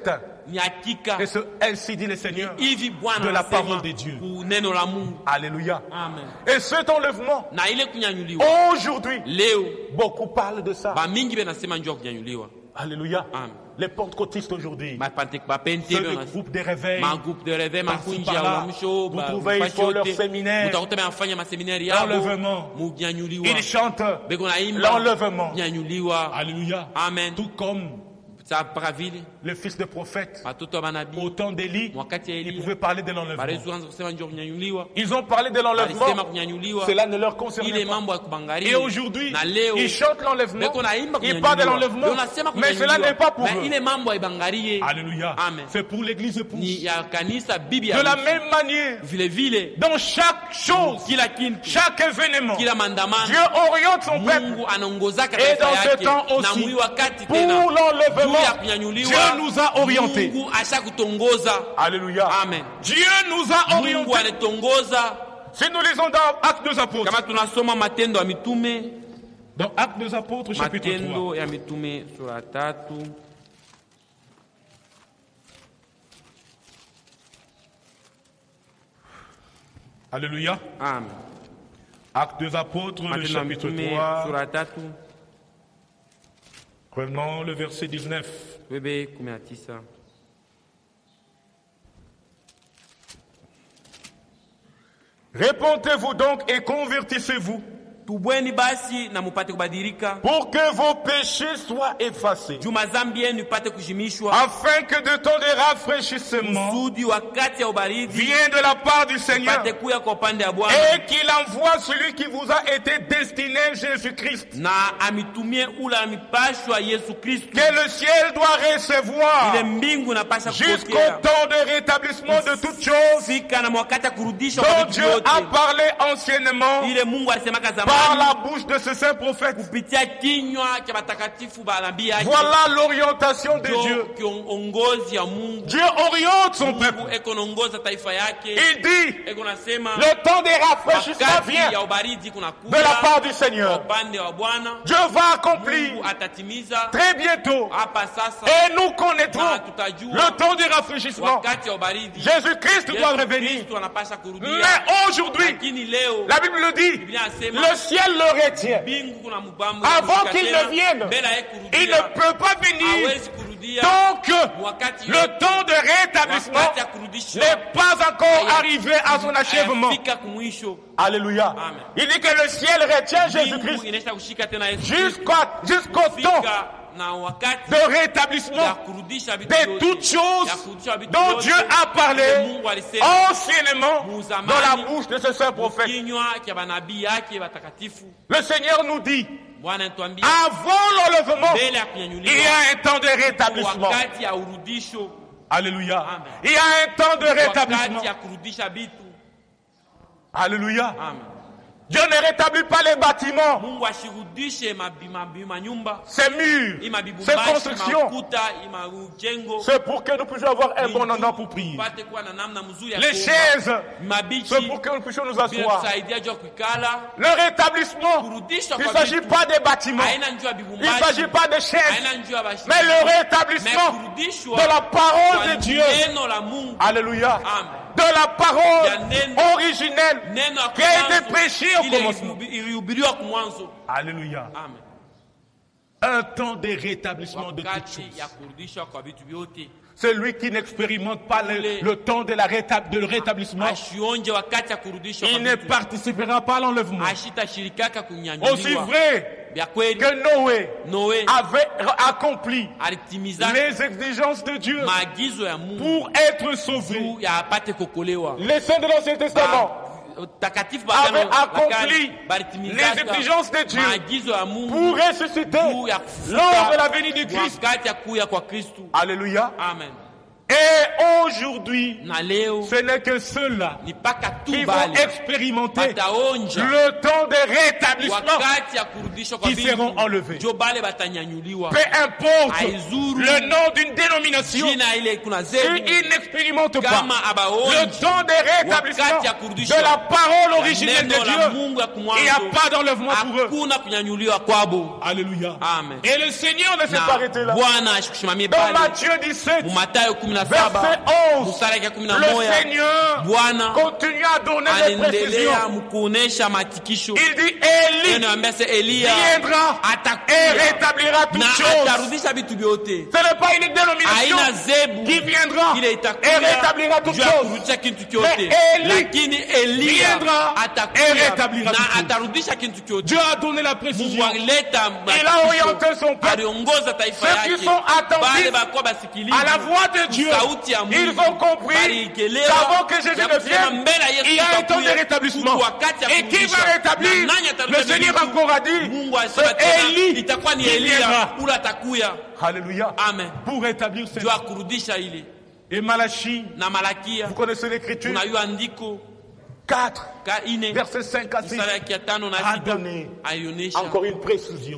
ni hakika. Et ainsi dit le Seigneur Hivi Bwana de la anasema parole de Dieu. neno la Mungu. Alléluia. Amen. Et cet enlèvement, Na ile kunyanyuliwa aujourd'hui, leo beaucoup parlent de ça. ba mingi benasema njoo kunyanyuliwa. Alléluia. Amen. Les pentecôtistes aujourd'hui, Bapente ceux du groupe de réveil, groupe de réveil par-ci, makunji par-là, ya uamsho vous trouvez, ils font leur séminaire, mutakuta bafanya maseminari yao l'enlèvement. munyanyuliwa. Ils chantent Beko naimba l'enlèvement. kunyanyuliwa. Alléluia. Amen. Tout comme Sa pravili le fils de prophète, watoto wa manabii au temps d'Élie, wakati ya ils Elia pouvaient parler de l'enlèvement. balianza kusema njoo kunyanyuliwa. Ils ont parlé de l'enlèvement. Balisema kunyanyuliwa. Cela ne leur concernait Ile pas. mambo ya kubangaria. Et aujourd'hui, na leo ils chantent l'enlèvement. beko naimba Ils parlent de l'enlèvement. Mais cela n'est pas pour eux. Ile mambo haibangarie. Alléluia. Amen. C'est pour l'église épouse. Ni ya kanisa bibi ya De la même manière, vile vile dans chaque chose, kila kintu chaque événement, kila mandamano Dieu oriente son peuple. Mungu anaongozaka Et taifa dans ce yake temps na aussi, mwi wakati pour tena l'enlèvement, juu ya kunyanyuliwa Dieu nous a orientés. Mungu ashakutongoza. Alléluia. Amen. Dieu nous a Mungu orientés. anatongoza. Si nous lisons dans Actes des Apôtres, Kama tunasoma Matendo ya Mitume, dans Actes des Apôtres, chapitre 3. Matendo ya Mitume sura 3. Alléluia. Amen. Actes des Apôtres, le Matendo ya chapitre Mitume 3. sura 3. Prenons le verset 19. Bebe 19. Répentez-vous donc et convertissez-vous, Tubweni basi na mupate kubadilika, pour que vos péchés soient effacés, juu mazambi yenu ipate kushimishwa, afin que de temps de rafraîchissement kusudi wakati ya ubaridi vienne de la part du Seigneur, ipate kuya kwa upande ya Bwana, et qu'il envoie celui qui vous a été destiné, Jésus-Christ, na amitumie ula amipashwa Yesu Kristo, que le ciel doit recevoir ile mbingu napasha jusqu'au kupokea temps de rétablissement de toutes choses fika na wakati ya kurudishwa kwa dont vitu Dieu vyote, a parlé anciennement ile Mungu alisemaka par la zamani bouche de ce saint prophète. kupitia kinywa cha watakatifu ba nabii yake. Voilà l'orientation de Dieu. Kiongozi ya Mungu. Dieu oriente son peuple. Mungu ekoongoza taifa yake. Il dit, Eko nasema le temps des rafraîchissements vient ya ubaridi kuna de la part du kwa Seigneur. upande wa Bwana. Dieu va accomplir Mungu atatimiza très bientôt. hapa sasa, Et nous connaîtrons na tutajua le temps du rafraîchissement. wakati ya ubaridi Jésus-Christ doit Yesu revenir. Kristo anapasha kurudia. Mais aujourd'hui, Lakini leo la Bible le dit, Biblia inasema le ciel le retient. mbingu kuna mbambo Avant qu'il ne vienne, il ne peut pas venir. hawezi kurudia Donc, wakati le temps de rétablissement wakati ya kurudishwa n'est pas encore arrivé à son achèvement. hayafika kumwisho. Alléluia. Amen. Il dit que le ciel retient Mbingu Jésus-Christ inaisha kushika tena Yesu jusqu'au temps Fika na wakati de ya rétablissement kurudisha vitu de vyote. toutes Ya choses kurudisha vitu dont vyote. Dieu a parlé Ile Mungu alisema anciennement Muzamani, dans la bouche de ce saint prophète. kinywa cha manabii yake watakatifu. Le Seigneur nous dit, Bwana anatuambia avant l'enlèvement, mbele ya il kunyanyuliwa y a un temps de rétablissement. wakati ya urudisho, Alléluia. Amen. Il y a un temps de rétablissement. wakati ya kurudisha vitu. Alléluia. Amen. Dieu ne rétablit pas les bâtiments, Mungu ashirudishe manyumba, ces murs, ces imabibumbashi, constructions. makuta, imajengo. C'est pour que nous puissions avoir un bon endroit pour prier. Tupate kuwa na namna mzuri ya Les kuomba. chaises, Mabichi, c'est pour que nous puissions nous bila asseoir. kusaidia juu ya kuikala. Le rétablissement, Kurudishwa il ne kwa s'agit vitu pas des bâtiments, haina njuu ya il ne bibumbashi, s'agit pas de chaises, haina njuu ya bashi, mais le rétablissement kurudishwa de la parole kwa de Dieu. neno la Mungu. Alléluia. Amen. De la parole Ya neno. originelle Neno ya qui a été kumwanzo, prêchée au ile commencement. ilihubiriwa kumwanzo. Alléluia. Amen. Un temps de rétablissement de toutes Wakati ya choses. kurudishwa kwa vitu vyote. Celui qui n'expérimente pas le temps de le rétablissement, Ashionje wakati ya kurudishwa il kwa ne vitu. participera pas à l'enlèvement. Ashitashirikaka Aussi kunyanyuliwa. vrai Vya kweli que Noé Noe avait accompli alitimiza les exigences de Dieu maagizo ya Mungu pour être sauvé. juu ya apate kuokolewa. Les saints de l'Ancien Testament Takatifu avaient bagano la accompli kale balitimiza les exigences de Dieu maagizo ya Mungu pour ressusciter juu ya kufufuka lors de la venue du Christ. wakati ya kuya kwa Kristu. Alléluia. Amen. Et aujourd'hui, Na leo ce n'est que ceux-là ni paka qui tu vont bale expérimenter bataonja le temps de rétablissement wakati ya kurudishwa kwa qui seront vitu enlevés. jo bale batanyanyuliwa. Peu importe Aizuru le nom d'une dénomination, jina ile kuna s'ils zebu n'expérimentent pas kama le abaonji temps de rétablissement wakati ya kurudishwa de la parole originelle de neno la Dieu, Mungu ya il n'y a kumwanzo pas d'enlèvement pour eux. hakuna kunyanyuliwa kwabo. Alléluia. Amen. Et le Seigneur ne s'est pas arrêté Na là. Bwana ashikushimamie Dans pale Matthieu 17, mu Mathayo le Verset 11. Le Seigneur continue à donner des précisions. Il dit Élie viendra et rétablira toutes choses. Ce n'est pas une dénomination qui viendra et rétablira toutes choses. Mais Élie viendra et rétablira toutes choses. Dieu a donné la précision. Il a orienté son peuple. Ceux qui sont attentifs à la voix de Dieu, ils ont compris qu'avant que Jésus ne vienne, il y a un temps de rétablissement. Et qui va rétablir? Le Seigneur encore a dit, c'est Élie qui viendra. Alléluia. Amen. Pour rétablir cette vie. Et Malachie, vous connaissez l'écriture, 4, verset 5 à 6, a donné encore une précision.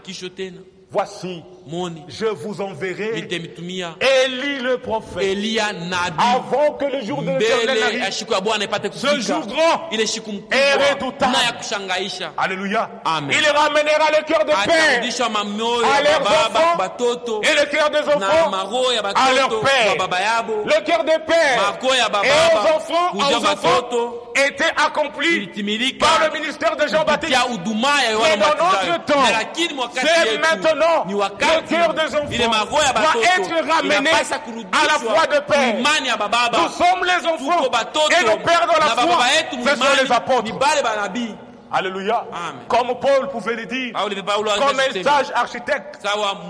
Voici, je vous enverrai Élie le prophète avant que le jour de l'Éternel arrive. Ce jour grand et redoutable. Alléluia. Amen. Il ramènera le cœur des pères à leurs enfants et le cœur des enfants à leurs pères. Le cœur des pères et aux enfants était accompli par le ministère de Jean-Baptiste. Mais dans notre temps, c'est maintenant le cœur des enfants doit être ramené à la foi de Père. Nous sommes les enfants et nos pères dans la foi, ce sont les apôtres. Alléluia. Amen. Comme Paul pouvait le dire, comme un sage architecte.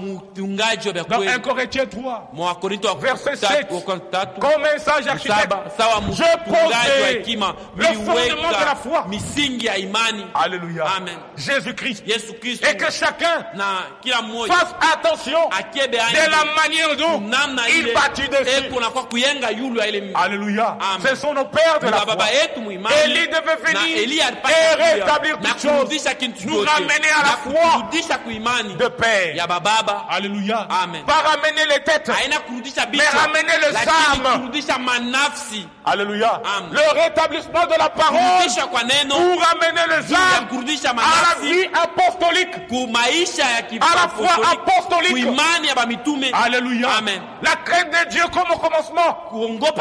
Dans 1 Corinthiens 3, verset 7, comme un sage architecte, je posais le fondement de la foi. Alléluia. Amen. Jésus-Christ. Et que chacun fasse attention de la manière dont il bâtit dessus. Alléluia. Ce sont nos pères de la foi. Élie devait venir et rétablir toutes choses, nous ramener à la foi de Père. Alléluia. Amen. Pas ramener les têtes, mais ramener le âme. Alléluia. Amen. Le rétablissement de la parole pour ramener les âmes à la vie apostolique, à la foi apostolique. Alléluia. Amen. La crainte de Dieu comme au commencement,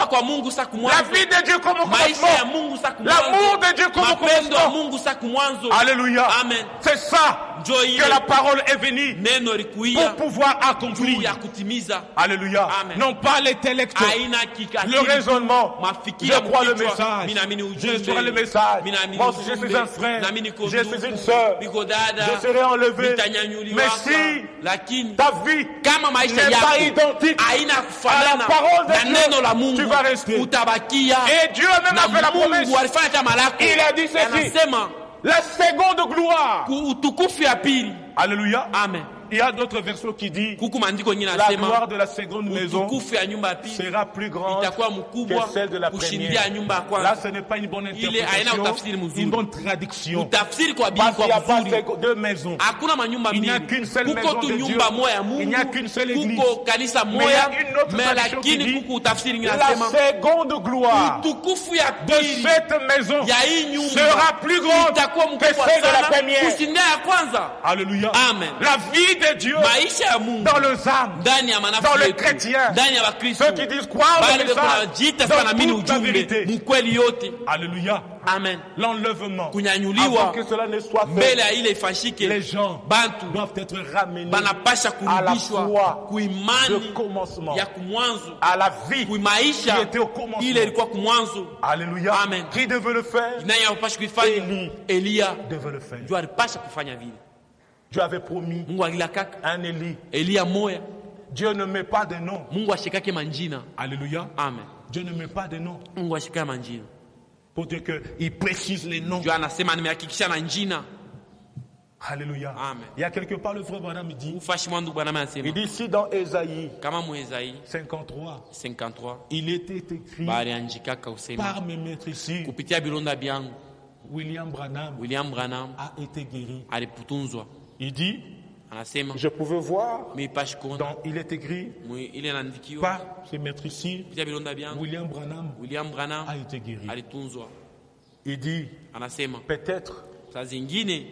la vie de Dieu comme au commencement, l'amour de Dieu comme au commencement. Alléluia. Amen. C'est ça que la parole est venue pour pouvoir accomplir. Alléluia. Amen. Non pas l'intellect, le raisonnement. Je crois le message. Je crois le message. Moi aussi je suis un frère. Je suis une sœur. Je serai enlevé. Mais si ta vie n'est pas identique à la parole de Dieu, tu vas rester. Et Dieu même a fait la promesse. Il a dit ceci: la seconde gloire. Alléluia. Amen. Il y a d'autres versions qui disent la gloire de la seconde maison sera plus grande que celle de la première. Là, ce n'est pas une bonne interprétation, une bonne traduction. Parce qu'il n'y a pas deux maisons. Il n'y a qu'une seule maison de Dieu. Il n'y a qu'une seule église. Mais il y a une autre traduction qui dit la seconde gloire de cette maison sera plus grande que celle de la première. Alléluia. Amen. La vie de Dieu dans le âme, dans le chrétien, ceux qui disent croire le message dans toute la vérité. Alléluia. Amen. L'enlèvement, avant que cela ne soit fait, les gens doivent être ramenés à la foi de commencement, à la vie qui était au commencement. Alléluia. Amen. Qui devait le faire? Élie devait le faire. Dieu avait promis un Élie. Dieu ne met pas de nom. Alléluia. Amen. Dieu ne met pas de nom. Pour dire qu'il précise les noms. Alléluia. Amen. Il y a quelque part le frère Branham dit ici dans Ésaïe 53, il était écrit par mes maîtres ici, William Branham a été guéri. Il dit, je pouvais voir, il est écrit par ses maîtres ici, William Branham a été guéri. Il dit, peut-être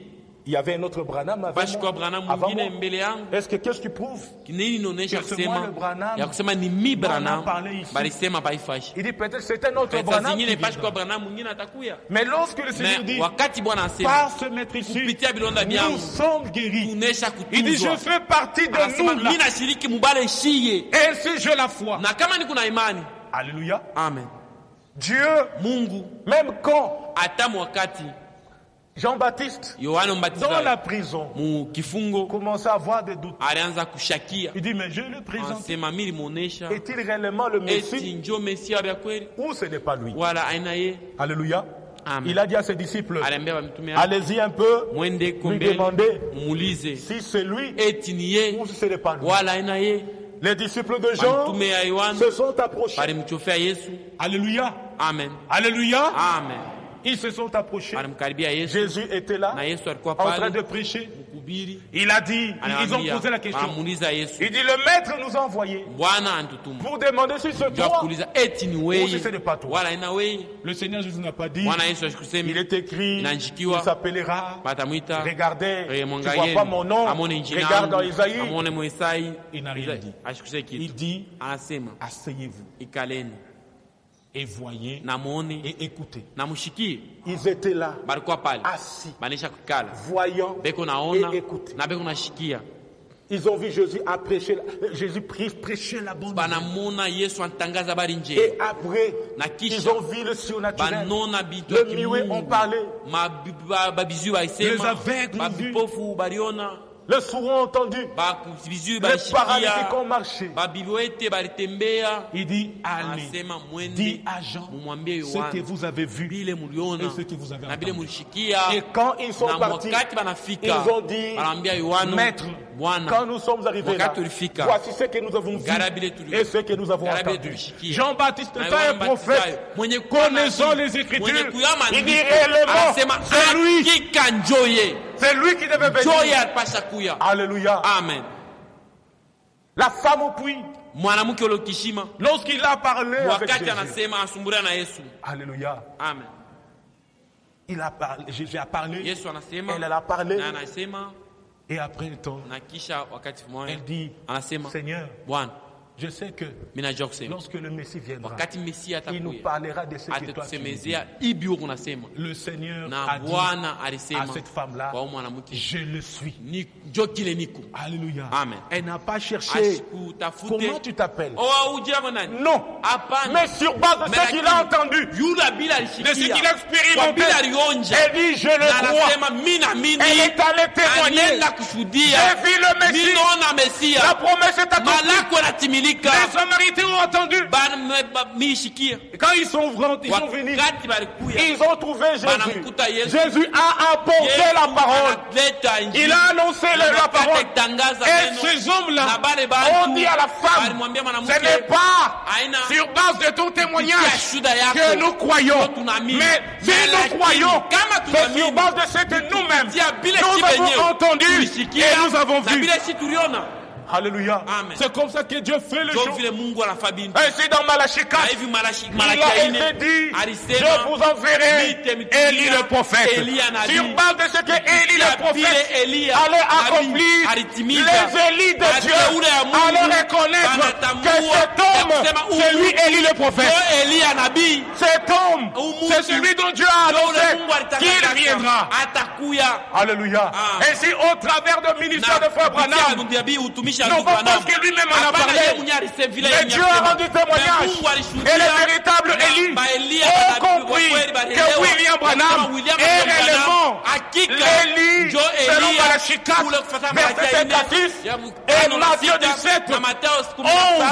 Il y avait un autre Branham avant moi. Est-ce que qu'est-ce qui prouve que c'est moi le Branham? On a parlé ici. Il dit peut-être c'est un autre Branham qui viendra. Mais lorsque le Seigneur dit par ce maître ici, nous sommes guéris. Il dit je fais partie de nous là. Et ainsi j'ai la foi. Alléluia. Amen. Dieu, même quand Jean-Baptiste, dans la prison, commençait à avoir des doutes. Il dit, mais je le présente. Est-il réellement le Messie ou ce n'est pas lui? Alléluia. Amen. Il a dit à ses disciples, allez-y un peu, lui demandez si c'est lui ou si ce n'est pas lui. Les disciples de Jean se sont approchés. Alléluia. Amen. Alléluia. Amen. Ils se sont approchés. Jésus était là, en train de prêcher. Il a dit, ils ont posé la question. Il dit, le maître nous a envoyés pour demander si c'est toi ou si ce n'est pas toi. Le Seigneur Jésus n'a pas dit, il est écrit, il s'appellera, regardez, tu ne vois pas mon nom, regarde dans Isaïe. Il n'a rien dit. Il dit, asseyez-vous et voyez et écoutez. Ils étaient là, assis, voyant et écoutant. Ils ont vu Jésus prêcher la bonne nouvelle. Et après, ils ont vu le surnaturel. Le muet ont parlé. Les aveugles ont vu. Les sourds ont entendu. Les paralytiques ont marché. Il dit, allez, dis à Jean ce que vous avez vu et ce que vous avez entendu. Et quand ils sont partis, ils ont dit, Maître, quand nous sommes arrivés là, voici ce que nous avons vu et ce que nous avons entendu. Jean-Baptiste était un prophète connaissant les Écritures. Il dit réellement, c'est lui qui devait venir. Alléluia. Amen. La femme au puits, lorsqu'il a parlé avec Jésus. Alléluia. Amen. Il a parlé, Jésus a parlé, elle a parlé. Et après le temps, elle dit, Seigneur, je sais que lorsque le Messie viendra, il nous parlera de ce que toi tu dis. Le Seigneur a dit à cette femme-là, je le suis. Alléluia. Amen. Elle n'a pas cherché comment tu t'appelles. Non. Mais sur base de ce qu'il a entendu, de ce qu'il a expérimenté, elle dit, je le crois. Elle est allée témoigner. J'ai vu le Messie. La promesse est accomplie. Les Samaritains ont entendu. Quand ils sont venus, ils ont trouvé Jésus. Jésus a apporté la parole. Il a annoncé la parole. Et ces hommes-là ont dit à la femme, ce n'est pas sur base de ton témoignage que nous croyons. Mais si nous croyons, c'est sur base de ce que nous-mêmes, nous avons entendu et nous avons vu. Alléluia. C'est comme ça que Dieu fait le jour. Ainsi dans Malachie 4, il a été dit, je vous enverrai Élie le prophète. Sur base de ce que Élie le prophète allait accomplir, les Élis de Dieu allaient reconnaître que cet homme, c'est lui Élie le prophète. Cet homme, c'est celui dont Dieu a annoncé qu'il viendra. Alléluia. Ainsi au travers de ministère de Frère Branham, non pas parce que lui-même en a parlé, mais Dieu a rendu témoignage. Et les véritables Élie ont compris que William Branham est réellement l'Élie selon Malachie 4, verset 7 à 6, et Matthieu 17, 11.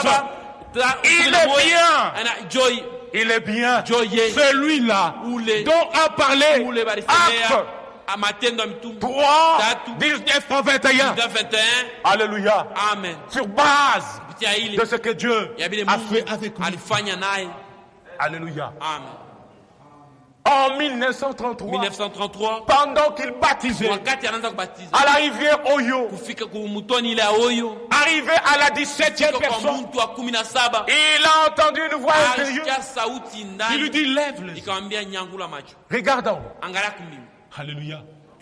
Il est bien celui-là dont a parlé Acte 3, 19 à 21. Alléluia. Amen. Sur base de ce que Dieu a fait avec lui. Alléluia. Amen. En 1933, pendant qu'il baptisait à la rivière Oyo, arrivé à la 17e personne, il a entendu une voix intérieure qui lui dit lève les yeux. Regardons. Alléluia.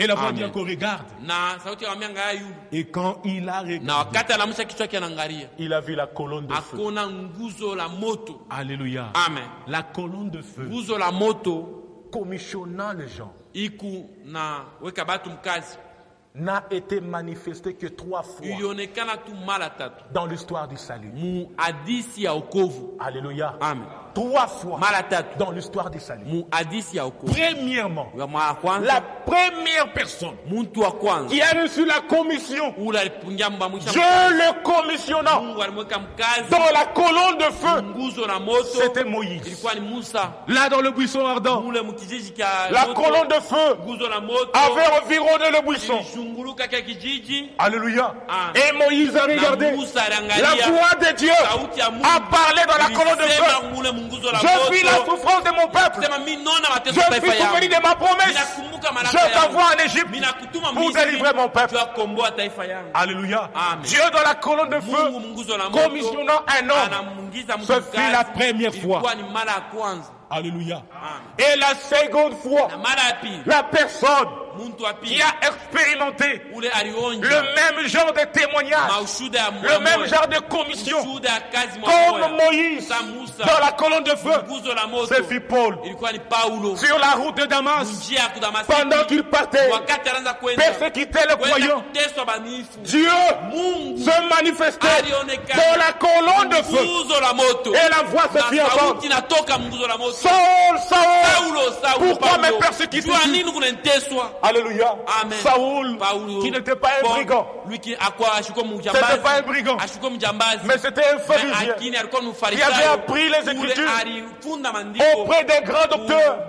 Et la voix dit encore, regarde. Na sauti akamwambia yu. Et quand il a regardé, na wakati anaamsha kichwa chake anaangalia, il a vu la colonne de feu. Akona nguzo la moto. Alléluia. Amen. La colonne de feu. Nguzo la moto commissionnant les gens. Iku na weka batu mkazi. N'a été manifesté que 3 fois ilionekana tu mara tatu dans l'histoire du salut. Mu hadisi ya wokovu. Alléluia. Amen. 3 fois mara tatu dans l'histoire du salut. Mu hadisi ya wokovu. Premièrement, la première personne muntu wa kwanza qui a reçu la commission, ule alipungia mbamwisha Dieu le commissionnant Mungu alimweka mkazi dans la colonne de feu, nguzo na moto, c'était Moïse. Ilikuwa ni Musa. Là dans le buisson ardent, Mule mkijiji cha la colonne de feu nguzo na moto avait environné le buisson. Ilishunguruka kwa kijiji. Alléluia. Ah. Et Moïse a regardé. La voix de Dieu a parlé dans la colonne de feu. Je vis la souffrance de mon peuple. Je suis souvenu de ma promesse. Je t'envoie en Égypte pour délivrer mon peuple. Alléluia. Amen. Dieu dans la colonne de feu commissionnant un homme. Ce fut la première fois. Alléluia. Et la seconde fois, la personne qui a expérimenté le même genre de témoignage, le même genre de commission, comme Moïse dans la colonne de feu, ce fut Paul. Sur la route de Damas, pendant qu'il partait persécuter les croyants, Dieu se manifestait dans la colonne de feu. Et la voix se fit entendre. Saul, Saul, pourquoi me persécutes-tu? Alléluia. Amen. Saoul, qui n'était pas un brigand. C'était pas un brigand, mais c'était un pharisien qui avait appris les Écritures auprès des grands docteurs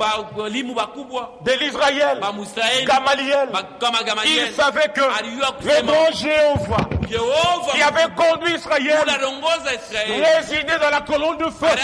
de l'Israël, Gamaliel. Il savait que le bon Jéhovah qui avait conduit Israël résidait dans la colonne de feu.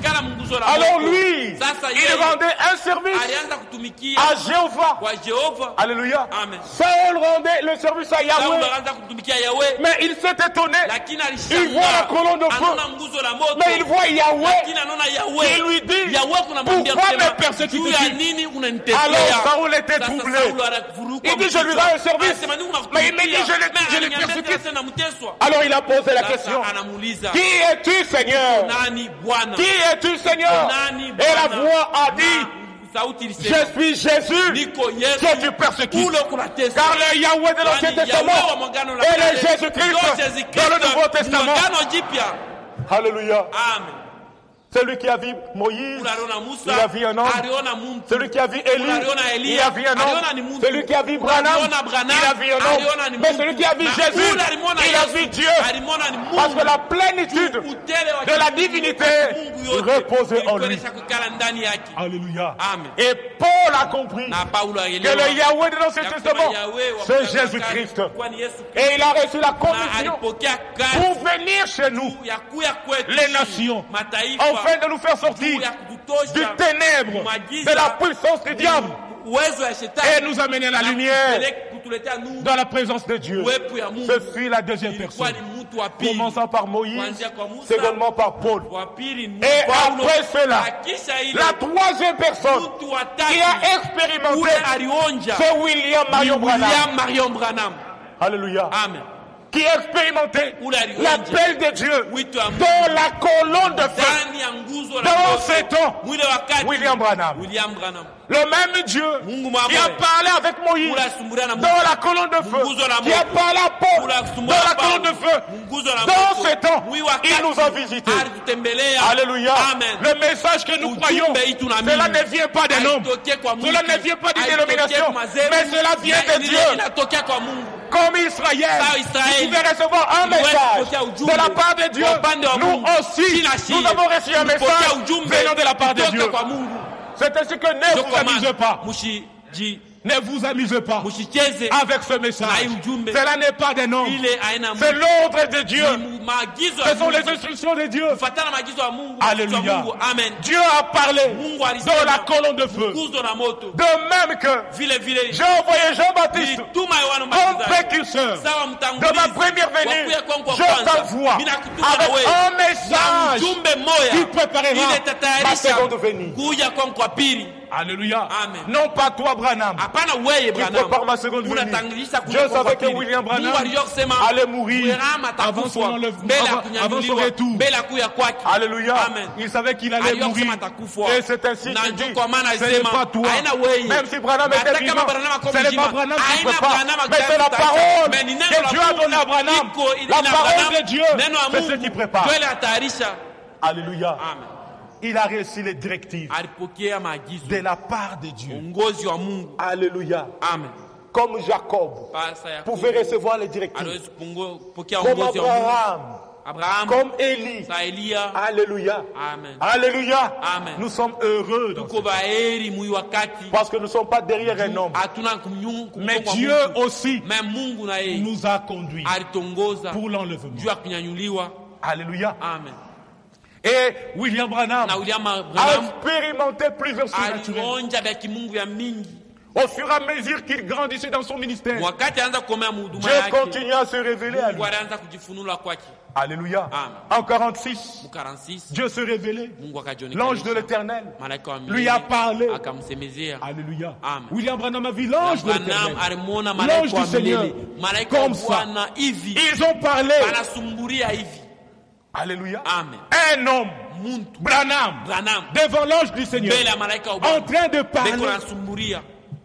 Alors lui, il rendait un service à Jéhovah. Alléluia. Amen. Saul rendait le service à Yahweh. Mais il s'est étonné. Il voit la colonne de feu. Mais il voit Yahweh. Il lui dit, pourquoi me persécutes-tu? Alors Saul était troublé. Il dit, je lui rends un service. Mais il me dit, je le persécute. Alors il a posé la question, qui es-tu, Seigneur? Qui es-tu, Seigneur? Et la voix a dit, je suis Jésus que tu persécutes. Car le Yahweh de l'Ancien Testament et le Jésus-Christ dans le Nouveau Testament. Alléluia. Amen. Celui qui a vu Moïse, il a vu un homme. Celui qui a vu Élie, il a vu un homme. Celui qui a vu Branham, il a vu un homme. Mais celui qui a vu Jésus, il a vu Dieu. Parce que la plénitude de la divinité reposait en lui. Alléluia. Et Paul a compris que le Yahweh de l'Ancien Testament, c'est Jésus-Christ. Et il a reçu la commission pour venir chez nous, les nations, afin de nous faire sortir du ténèbre, de la puissance du diable, et nous amener à la lumière dans la présence de Dieu. Ce fut la deuxième personne, commençant par Moïse, secondairement par Paul. Et après cela, la troisième personne qui a expérimenté, c'est William Marion Branham. Alléluia. Amen. Qui a expérimenté l'appel de Dieu dans la colonne de feu. Dans ces temps, William Branham. Le même Dieu qui a parlé avec Moïse dans la colonne de feu, qui a parlé à Paul dans la colonne de feu. Dans ces temps, il nous a visités. Alléluia. Le message que nous croyons, cela ne vient pas des hommes, cela ne vient pas d'une dénomination, mais cela vient de Dieu. Comme Israël, il pouvait recevoir un message de la part de Dieu. Nous aussi, nous avons reçu un message venant de la part de Dieu. C'est ainsi que ne vous amusez pas. Ne vous amusez pas avec ce message. Cela n'est pas des noms. C'est l'ordre de Dieu. Ce sont les instructions de Dieu. Alléluia. Dieu a parlé dans la colonne de feu. De même que j'ai envoyé Jean-Baptiste comme précurseur de ma première venue. Je t'envoie avec un message qui préparera ma seconde venue. Alléluia. Amen. Non pas toi, Branham. Hapana wewe Tu Branham. prépares ma seconde venue. Unatangulisha Dieu savait que William Branham allait mourir avant son retour. Alléluia. Amen. Il savait qu'il allait mourir. Et c'est ainsi qu'il dit, ce n'est pas toi. Même si Branham était vivant, ce n'est pas Branham qui prépare, mais c'est la parole que Dieu a donnée à Branham. La parole de Dieu, c'est ce qui prépare. Alléluia. Amen. Il a reçu les directives de la part de Dieu. Alléluia. Amen. Comme Jacob pouvait recevoir les directives. Comme Abraham. Comme Élie. Alléluia. Amen. Alléluia. Amen. Nous sommes heureux dans parce que nous ne sommes pas derrière un homme. Mais Dieu aussi nous a conduits pour l'enlèvement. Alléluia. Amen. Et William Branham a expérimenté plusieurs surnaturels. Au fur et à mesure qu'il grandissait dans son ministère, Dieu continue à se révéler à lui. Alléluia. En 46, Dieu se révélait. L'ange de l'Éternel lui a parlé. Alléluia. William Branham a vu l'ange de l'Éternel, l'ange du Seigneur, comme ça. Ils ont parlé. Alléluia. Amen. Un homme, Branham, devant l'ange du Seigneur, en train de parler.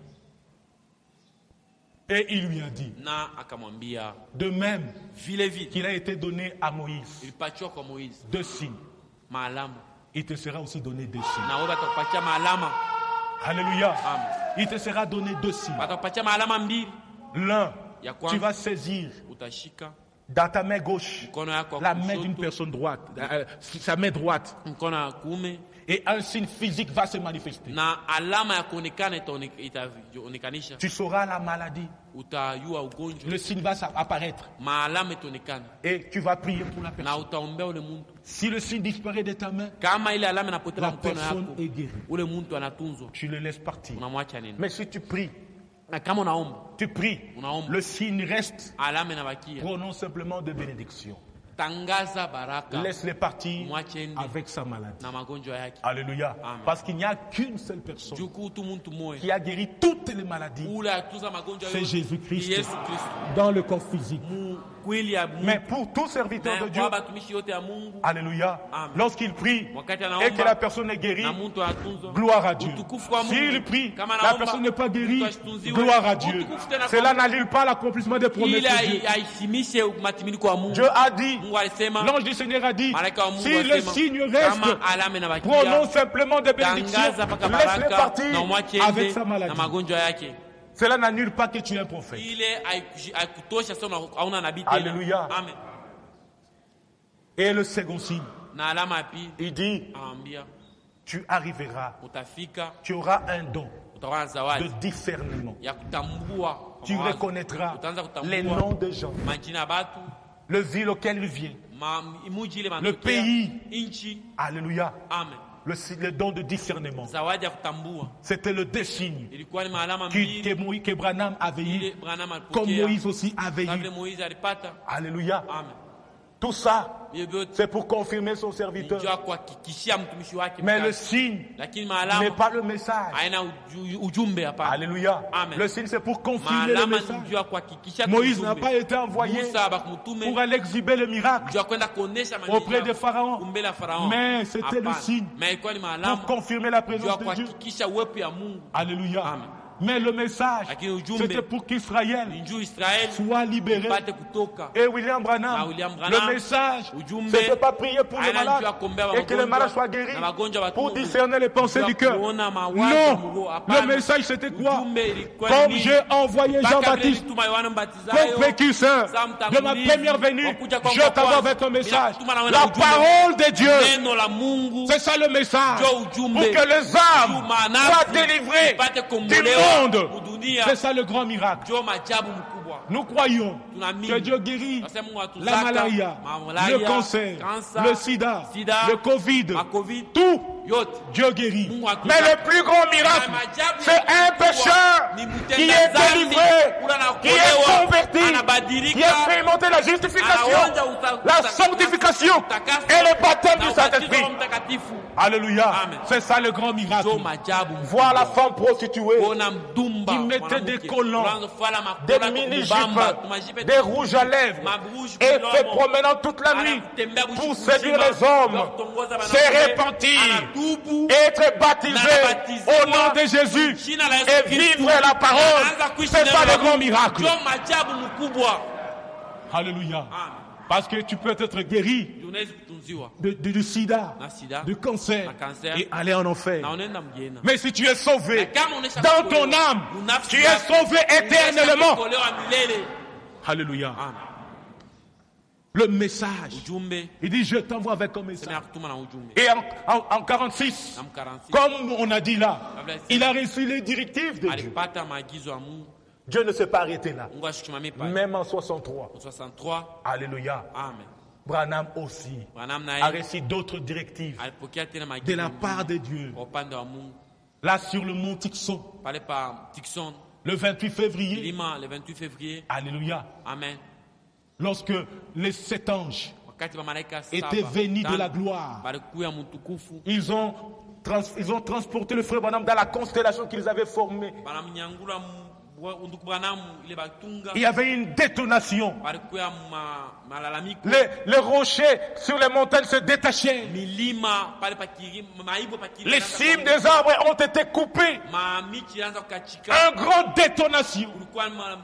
Et il lui a dit, de même qu'il a été donné à Moïse 2 signes, il te sera aussi donné 2 signes. Alléluia. Amen. Il te sera donné 2 signes. L'un, tu vas saisir dans ta main gauche la main d'une personne droite, sa main droite. Et un signe physique va se manifester. Tu sauras la maladie. Le signe va apparaître. Et tu vas prier pour la personne. Si le signe disparaît de ta main, la personne est guérie. Tu le laisses partir. Mais si tu pries, tu pries, le signe reste. Prononce simplement de bénédiction. Laisse-les partir avec sa maladie. Alléluia. Amen. Parce qu'il n'y a qu'une seule personne qui a guéri toutes les maladies. C'est Jésus-Christ dans le corps physique. Mais pour tout serviteur de Dieu, alléluia, lorsqu'il prie et que la personne est guérie, gloire à Dieu. S'il prie, la personne n'est pas guérie, gloire à Dieu. Cela n'annule pas l'accomplissement des promesses de Dieu. Dieu a dit, l'ange du Seigneur a dit, si le signe reste, prononce simplement des bénédictions, laisse-les partir avec sa maladie. Cela n'annule pas que tu es un prophète. Alléluia. Amen. Et le second signe, il dit, tu arriveras, tu auras un don de discernement. Tu reconnaîtras les noms des gens, le ville auquel il vient, le pays. Alléluia. Amen. Le don de discernement. C'était le deux signes que Branham avait eu, comme Moïse aussi avait eu. Alléluia. Amen. Tout ça, c'est pour confirmer son serviteur. Mais le signe n'est pas le message. Alléluia. Amen. Le signe, c'est pour confirmer le message. Moïse n'a pas été envoyé pour aller exhiber le miracle auprès de Pharaon. Mais c'était le signe pour confirmer la présence de Dieu. Alléluia. Amen. Mais le message, c'était pour qu'Israël soit libéré. Et William Branham, le message, c'était pas prier pour les malades et que les malades soient guéris pour discerner les pensées du cœur. Non, le message c'était quoi? Comme j'ai envoyé Jean-Baptiste comme précurseur de ma première venue, je t'envoie avec un message. La parole de Dieu, c'est ça le message. Pour que les âmes soient délivrées du monde. C'est ça le grand miracle. Nous croyons que Dieu guérit la malaria, le cancer, le sida, le Covid, tout. Dieu guérit. Mais le plus grand miracle, c'est un pécheur qui est délivré, qui est converti, qui a expérimenté la justification, la sanctification et le baptême du Saint-Esprit. Alléluia. Amen. C'est ça le grand miracle. Jo maajabu Voir la femme prostituée Kuona mdumba qui mettait des collants, Unaanza des makola mini-jupes, des rouges à lèvres, et fait promenant toute la nuit pour séduire les hommes, se repentir, être baptisé au nom de Jésus et vivre la parole. C'est ça le grand miracle. Jo maajabu mkubwa. Alléluia. Amen. Parce que tu peux être guéri Unaweza kutunziwa du sida, na sida, du cancer na cancer, et aller en enfer. na unaenda mjena. Mais si tu es sauvé Kama unaisha dans ton kuokolewa, âme, unafsi tu es yako, sauvé éternellement. kuokolewa milele. Alléluia. Amen. Le message. Ujumbe Il dit, je t'envoie avec un sema message. ya kutuma na ujumbe. Et en 46, Na mkaransi comme on a dit là, il a reçu les directives de Dieu. alipata maagizo ya Mungu. Dieu ne s'est pas arrêté là. Mungu ashikimamie pale. Même en 63. 63. Alléluia. Amen. Branham aussi Branham a naye reçu d'autres directives alipokea tena de maagizo la part de Dieu. kwa upande wa Mungu. Là sur le mont Tixon, Pale pa Tixon, le 28 février. Lima, le 28 février. Alléluia. Amen. Lorsque les 7 anges Wakati wa malaika étaient saba venus de la gloire, balikuya mtukufu, ils ont transporté le frère Branham dans la constellation qu'ils avaient formée. banamnyangula ndugu Branham ile batunga, Il y avait une détonation. balikuya malalamiko, Les rochers sur les montagnes se détachaient. milima pale pakiri, maibo pakiri, Les cimes des arbres ont été coupées. mamichi ilianza kukachika, Un grand détonation. kulikuwa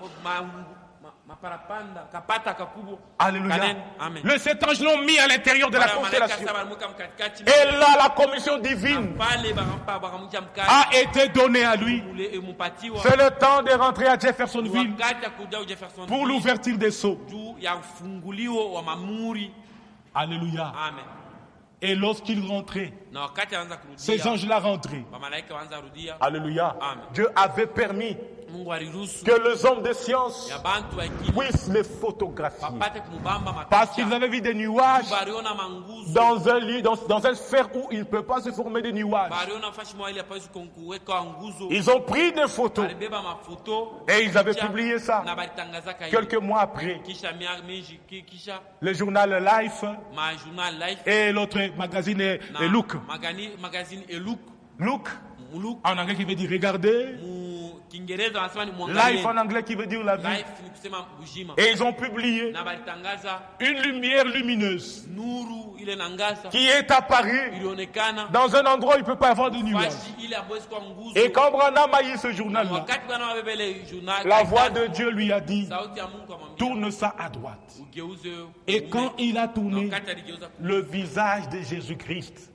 maparapanda kapata kakubwa. Alléluia. Kanen. Amen. Les 7 anges l'ont mis à l'intérieur de la Pale malaika constellation. saba balimuka mkatikati, Et là, la commission divine pale bakamja mkati a été donnée à lui. ule mupatiwa C'est le temps de rentrer à Jeffersonville wakati ya kuja Jefferson pour l'ouverture des sceaux. juu ya ufungulio wa mamuri. Alléluia. Amen. Et lorsqu'il rentrait, Na wakati anaanza ces kurudia, anges-là rentraient. malaika waanza rudia, Alléluia. Amen. Dieu avait permis Mungu aliruhusu que les hommes de science ya bantu wa akili puissent les photographier. wapate kumubamba Parce qu'ils mapicha, avaient vu des nuages baliona manguzo, dans un lit, dans une sphère où il ne peut pas se former des nuages. baliona fashi mwa ile hapawezi kuweka nguzo, Ils ont pris des photos balibeba mafoto et ils avaient picha, publié ça. na balitangazaka Quelques hiyo mois après. kisha miezi kisha Le journal Life ma journal Life et l'autre magazine est na Look. magazine Look, Look, Look en anglais qui veut dire regarder. mu Kiingereza wanasema ni mwangalie. Life en anglais qui veut dire la vie. Life ni kusema bujima. Et ils ont publié Na balitangaza une lumière lumineuse nuru ile nangaza qui est apparue ilionekana dans un endroit où il ne peut pas y avoir de nuages. fashi ile hapawezi kuwa nguzo. Et quand Branham a eu ce journal-là, Wakati bwana wabebele journal, la voix de Dieu lui a dit, sauti ya Mungu amwambia tourne ça à droite. ugeuze Et kuume. quand il a Na tourné, wakati aligeuza le visage de Jésus-Christ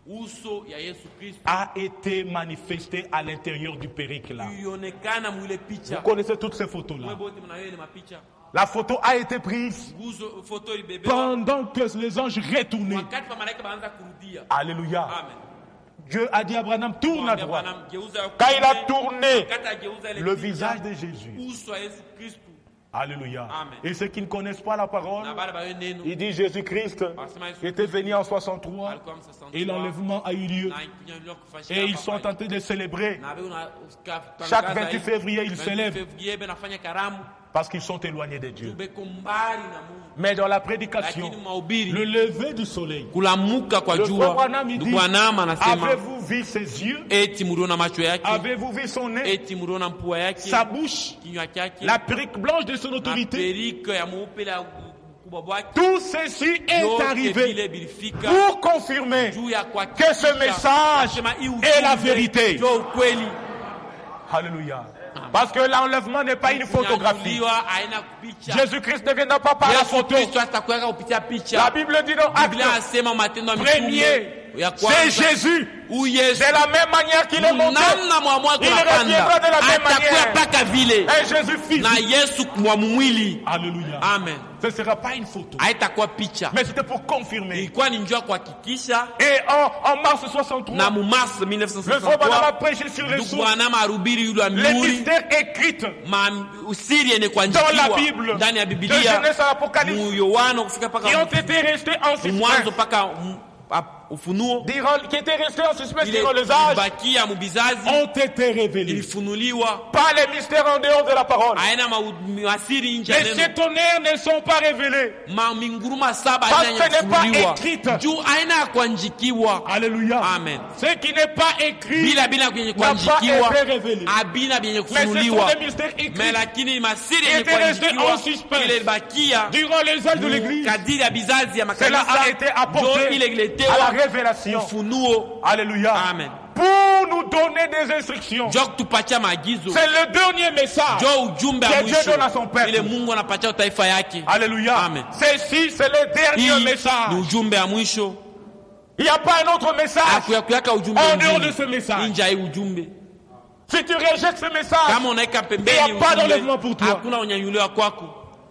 uso ya Yesu Kristo a été manifesté à l'intérieur du péricle là. ilionekana mwile Vous picha. connaissez toutes ces photos-là. Wewe bote mnayo ile mapicha. La photo a été prise Nguzo foto ilibebe. pendant que les anges retournaient. Wakati wa malaika baanza kurudia. Alléluia. Amen. Dieu a dit à Abraham, tourne à Mwambia droite. Bwana, geuza Quand il a kuume. tourné, Wakati ageuza ile le picha, visage de Jésus. uso wa Yesu Kristo. Alléluia. Amen. Et ceux qui ne connaissent pas la parole, Na bale bayo neno. il dit Jésus-Christ était venu en 63 Alikuwa msasa. et l'enlèvement a eu lieu. Na kunyanyuliwa kufashia Et ils hapa sont en pale. train de célébrer. Na wewe Chaque 28 février, ils 28 célèbrent février benafanya karamu. parce qu'ils sont éloignés de Dieu. Beko mbali na Mungu. Mais dans la prédication, Lakini mahubiri, le lever du soleil, kulamuka kwa le jua, Branham il dit, ndugu Anama anasema avez-vous vu ses yeux? eti mliona macho yake, Avez-vous vu son nez? eti mliona mpua yake, Sa bouche? kinywa chake, La perruque blanche de son na autorité? perike ya mweupe la ukubwa wake. Tout ceci est Yote arrivé vile vilifika pour confirmer juu ya que ce message est la vérité. ndio ukweli. Alléluia. Parce que l'enlèvement n'est pas une photographie. Kunyanyuliwa haina picha. Jésus-Christ ne vient pas par la Yesu photo. Kristo atakuweka kupitia La picha. Bible dit dans Biblia Actes, anasema matendo ya mitume premier, ya c'est kwanza, Jésus. huyu Yesu De la même manière qu'il est monté. namna mwamwa Il reviendra de la même atakuwa manière. mpaka vile Un Jésus na physique. Yesu mwa mwili. Alléluia. Amen. Ce ne sera pas une photo. Haitakuwa picha, Mais c'était pour confirmer. ilikuwa ni njia kuhakikisha. Et en mars 63, Na mu mars le frère Branham a 1963 prêché sur les ndugu sources, Bwana mahubiri yule les amuri mystères écrits siri yenye dans la kuandikiwa Bible, ndani ya de Biblia Genèse à l'Apocalypse, mu Yohana kufika qui ont paka été restés en mwanzo suspens. paka ufunuo qui étaient restés en suspens durant les âges ilibakia mubizazi ont été révélés. ilifunuliwa Pas les mystères en dehors de la parole. haina masiri nje Les sept tonnerres ne sont pas révélés. minguruma saba Parce haina que ce n'est pas kufunuliwa écrite. juu haina kuandikiwa. Alléluia. Amen. Ce qui n'est pas écrit bila kwenye n'a pas kuandikiwa été révélé. abina byenye Mais ce sont kufunuliwa. des mystères écrits Mais lakini masiri qui yenye étaient restés en kuandikiwa suspens ilibakia durant les âges de l'Église. kadiri ya bizazi ya Cela a makanisa été apporté ile à la iletewa révélation. ufunuo. Alléluia. Amen. Pour nous donner des instructions. Jo kutupatia maagizo. C'est le dernier message Jo ujumbe wa que Dieu mwisho donne à son peuple. ile Mungu anapatia taifa yake. Alléluia. Amen. Ceci, c'est le dernier Hii ni message. ujumbe wa mwisho. Il n'y a pas un autre message Hakuyaka ujumbe en dehors de mwingine ce message. nje ya ujumbe. Si tu rejettes ce message, Kama unaika il pembeni n'y a pas d'enlèvement pour toi. hakuna unyanyuliwa kwako.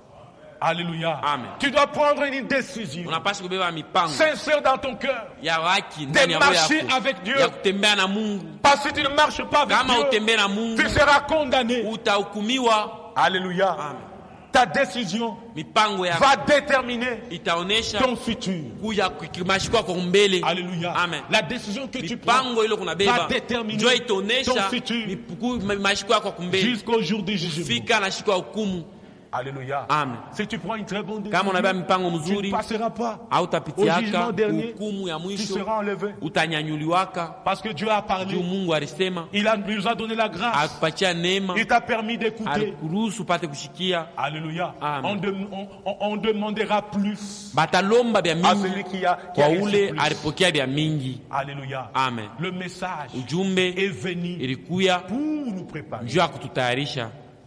Alléluia. Amen. Tu dois prendre une décision Unapaswa kubeba mipango sincère dans ton cœur ya haki ndani de ya roho marcher yako avec Dieu. ya kutembea na Mungu. Parce que si tu ne marches pas avec Kama Dieu, utembee na Mungu tu seras condamné. utahukumiwa. Alléluia. Amen. Ta décision Mipango yako va déterminer itaonesha ton futur. kuja kukimashikwa kwa mbele. Alléluia. Amen. La décision que tu prends Mipango ile kunabeba va déterminer ndio ton itaonesha futur mashikwa kwa mbele jusqu'au jour du jugement. fika na shikwa hukumu. Alléluia. Amen. Si tu prends une très bonne décision, Kama unabeba mipango tu ne mzuri passeras pas au hautapitiaka jugement dernier. hukumu ya Tu mwisho, seras enlevé. utanyanyuliwaka Parce que Dieu a juu parlé. Mungu alisema, Il nous a donné la grâce. akupatia neema, Il t'a permis d'écouter. alikuruhusu upate kushikia. Alléluia. Amen. On demandera plus Batalomba bya à celui mingi qui a kwa reçu ule plus. alipokea bya mingi. Alléluia. Amen. Le message Ujumbe est venu ilikuya pour nous préparer. juu ya kututayarisha.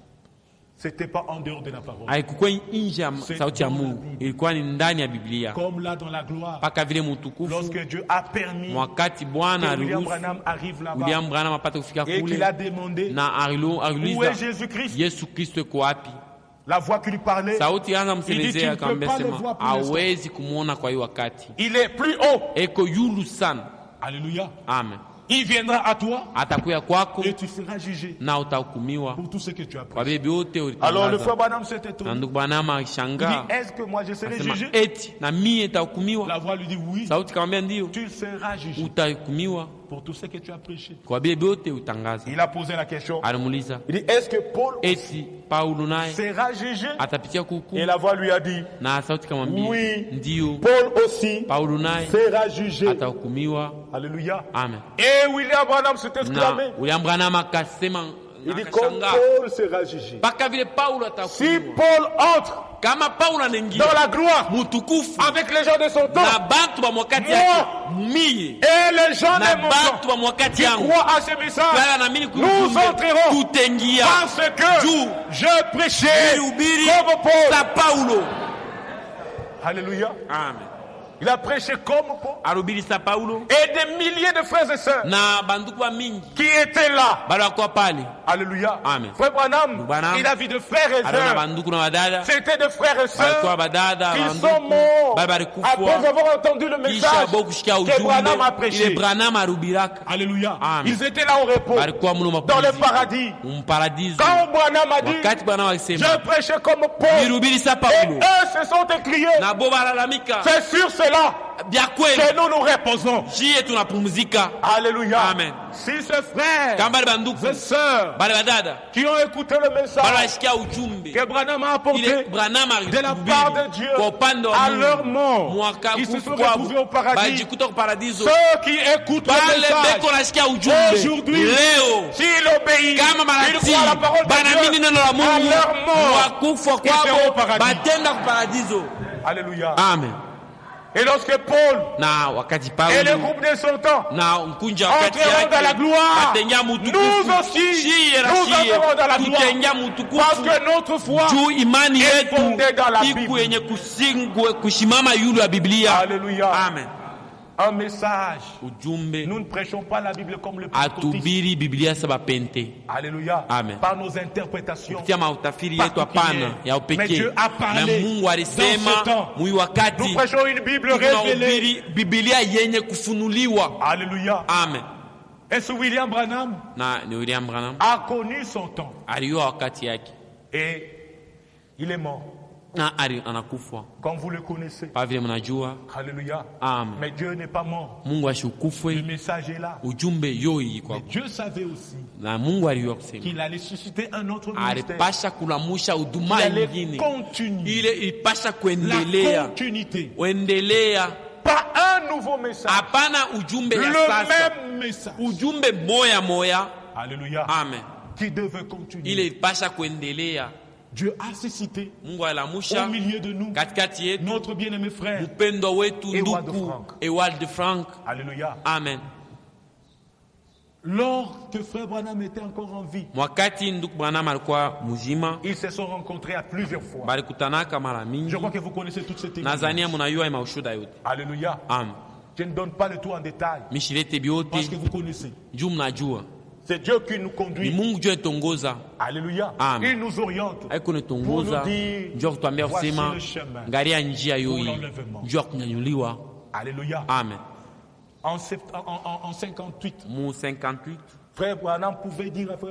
C'était pas en dehors de la parole. Haikukuwa nje ya sauti ya Mungu, ilikuwa ni ndani ya Biblia. Comme là dans la gloire. Mpaka vile mtukufu Lorsque Dieu a permis wakati Bwana que William aliruhusu Branham arrive là-bas William Branham apate kufika et qu'il kule a demandé na où aliuliza est Jésus-Christ. Yesu Kristo yuko wapi? La voix qui lui parlait, Sauti yanza mselezea Il dit, tu ne akamwambia peux pas le sema voir pour l'instant. hawezi kumuona kwa hiyo wakati, il est plus haut. eko yulu sana. Alléluia. Amen. Il viendra à toi Atakuya kwako et tu seras jugé na utahukumiwa pour tout ce que tu as kwa pris. bibi wote Alors le frère ulitangaza. Branham s'est Na étonné. ndugu Branham Il dit, alishangaa, est-ce que moi je serai akasema jugé? eti na mie nitahukumiwa? La voix lui dit oui, Sauti kamwambia ndio, tu seras jugé utahukumiwa pour tout ce que tu as prêché. kwa bibi wote utangaza. Il a posé la question. Alimuuliza Il dit, est-ce que Paul eti Paulo naye sera jugé? atapitia Et kuhukumu? la voix lui a dit, Na sauti kamwambia Oui. ndio, Paul aussi Paulo naye sera jugé. atahukumiwa. Alléluia. Amen. Et William Branham s'est Na exclamé. William Branham akasema, Il dit, comme akashangaa Paul sera jugé. mpaka vile Paulo Si atahukumiwa. Paul entre Kama Paulo anaingia dans la gloire mutukufu avec les gens de son na temps bantu ba mwakati Moi. yake mie et les gens na de mon bantu temps ba mwakati qui yangu croient à ce message, wala naamini nous entrerons tutengia parce que juu je prêchais ilihubiri comme Paul. sa Paulo. Alléluia. Amen. Il a prêché comme Paul. Alihubiri sa Paulo Et des milliers de frères et sœurs na banduku ba mingi qui étaient là. bado wakuwa pale. Alléluia. Amen. Frère Branham, Branham, il a vu de frères et aliona sœurs. banduku na badada C'était des frères et sœurs balikuwa badada qui sont banduku morts bali après balikufa avoir entendu le kisha message bo kushikia que Branham a ujumbe prêché. ile Branham alihubiraka. Alléluia. Amen. Ils étaient là au repos, Balikuwa mno dans le mapumziko paradis. mparadiso. Quand Branham a dit, Wakati Branham alisema je prêchais comme Paul, nilihubiri sa et Paulo eux se sont écriés. na bo balalamika C'est sur cela bya kweli, que nous nous reposons. jiye tunapumzika. Alléluia. Amen. Si ces frères Kama bali banduku et sœurs bali badada qui ont écouté le bali message washikia ujumbe que Branham a ile apporté Branham de la part de Dieu kwa upande wa à leur Mungu mort, mwaka ils se kufu sont kwabo retrouvés au paradis. bajikuta kwa paradiso. Ceux qui écoutent le Bale message beko nasikia ujumbe aujourd'hui, leo, s'ils obéissent, kama ils manatii croient la parole de banamini Dieu, neno la à Mungu leur mort, wakufa ils seront au kwabo paradis. batenda ku paradiso. Alléluia. Amen. Et lorsque Paul Na wakati et le Paulo groupe de son temps na mkunja wakati entreront dans la yake gloire, batengia nous mutukufu, aussi, shiye na nous shiye entrerons dans la gloire. tutengia Parce mutukufu que notre foi juu imani est yetu fondée dans la iku Bible. yenye kusingwe kushimama yulu ya Biblia. Alléluia. Amen. Un message. Ujumbe Nous ne prêchons pas la Bible comme le pentecôtiste. atubiri Biblia saba pente Alléluia. Amen. Par nos interprétations. kupitia mautafiri yetu hapana ya Mais upekee, Dieu a na parlé Mungu dans alisema ce temps. mwi Nous wakati prêchons une Bible révélée. tunahubiri Biblia yenye kufunuliwa. Alléluia. Amen. Et ce William Branham Na ni William Branham a connu son temps. aliua wakati yake Et il est mort. Quand vous le connaissez. Alléluia. Mais Dieu n'est pas mort. Le message est là. Mais Dieu savait aussi qu'il allait susciter un autre ministère. Il allait continuer la continuité. Pas un nouveau message. Le même message. Alléluia. Amen. Qui devait continuer. Dieu a suscité au milieu de nous notre bien-aimé frère Ewald Frank. Alléluia. Amen. Lors que frère Branham était encore en vie, ils se sont rencontrés à plusieurs fois. Je crois que vous connaissez toutes ces témoignages. Alléluia. Je ne donne pas le tout en détail parce que vous connaissez. C'est Dieu qui nous conduit. Alléluia. Il nous oriente pour nous dire voici le chemin pour l'enlèvement. Alléluia. Amen. En 58, frère Branham pouvait dire à frère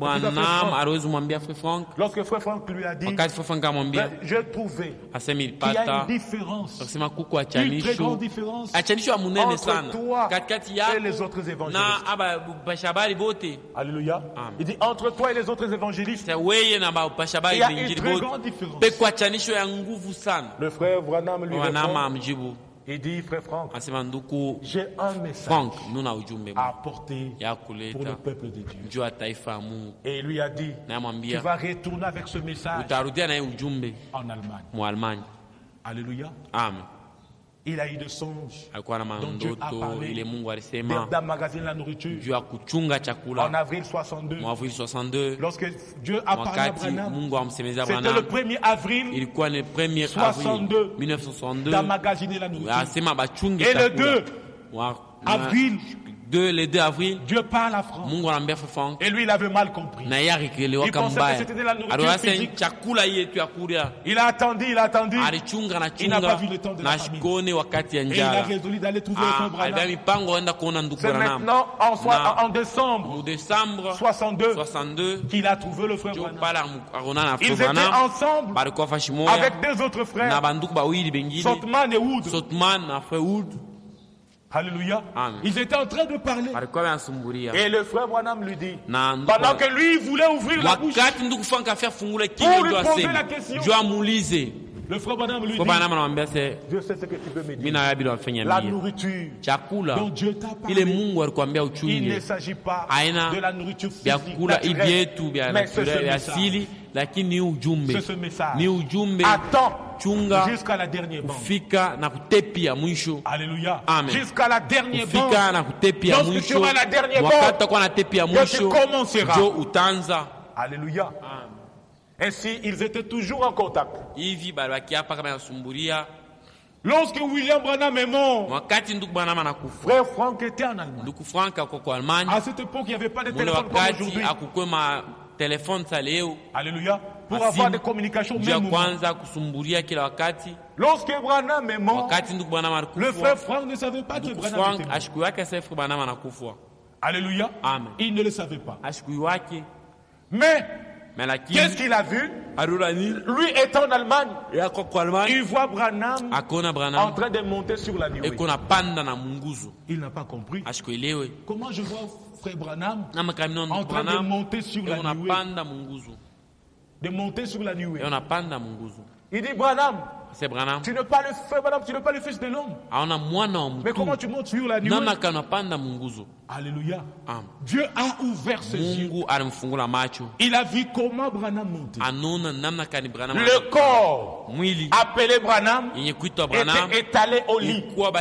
Branham, lorsque frère Frank lui a dit, j'ai trouvé qu'il y a une différence, une très grande différence entre toi et les autres évangélistes. Alléluia. Il dit, entre toi et les autres évangélistes, il y a une très grande différence. Le frère Branham lui répond, il dit, frère Frank, j'ai un message à apporter pour le peuple de Dieu. Et il lui a dit, tu vas retourner avec ce message en Allemagne. Alléluia. Amen. Il a eu des songes dont Dieu a parlé dans magazine La Nourriture en avril 62. Lorsque Dieu a parlé à Branham, c'était le 1er avril 1962 dans magazine La Nourriture. Et le 2 avril, Dieu parle à Franck. Et lui, il avait mal compris. Il pensait que c'était de la nourriture physique. Il a attendu. Il n'a pas vu le temps de la famille. Et il a résolu d'aller trouver le frère Branham. C'est maintenant, en décembre 62, qu'il a trouvé le frère Branham. Ils étaient ensemble avec deux autres frères, Sotman et Wood. Alléluia. Amen. Ils étaient en train de parler. Et le frère Branham lui dit, pendant que lui il voulait ouvrir la bouche pour lui poser la question, le frère Branham lui dit, Dieu sait ce que tu veux me dire. La nourriture dont Dieu t'a parlé, il ne s'agit pas de la nourriture physique naturelle, mais c'est ce message. Attends jusqu'à la dernière bande. Alléluia. Amen. Jusqu'à la dernière bande. Lorsque tu auras la dernière bande, que tu commenceras. Alléluia. Ainsi, ils étaient toujours en contact. Lorsque William Branham est mort, frère Frank était en Allemagne. À cette époque, il n'y avait pas de téléphone comme aujourd'hui. Alléluia. Pour avoir des communications même moment. Lorsque Branham est mort, le frère Frank ne savait pas que Branham était mort. Alléluia. Amen. Il ne le savait pas. Mais qu'est-ce qu'il a vu? Lui étant en Allemagne, il voit Branham en train de monter sur la nuée. Il n'a pas compris. Comment je vois frère Branham en train de monter sur la nuée? De monter sur la nuée. Il dit, Branham, tu n'es pas le fils de l'homme. Mais comment tu montes sur la nuée? Alléluia. Dieu a ouvert ses yeux. Il a vu comment Branham montait. Le corps appelé Branham était étalé au lit, mort.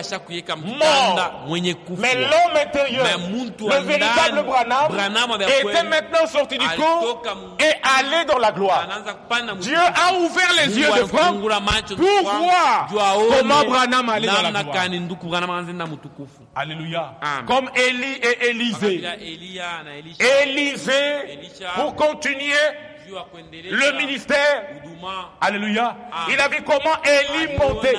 Mais l'homme intérieur, le véritable Branham, était maintenant sorti du corps et allé dans la gloire. Dieu a ouvert les yeux de Franck pour voir comment Branham allait dans la gloire. Alléluia. Comme Élie et Élisée. Élisée, pour continuer le ministère. Alléluia. Il a vu comment Élie montait.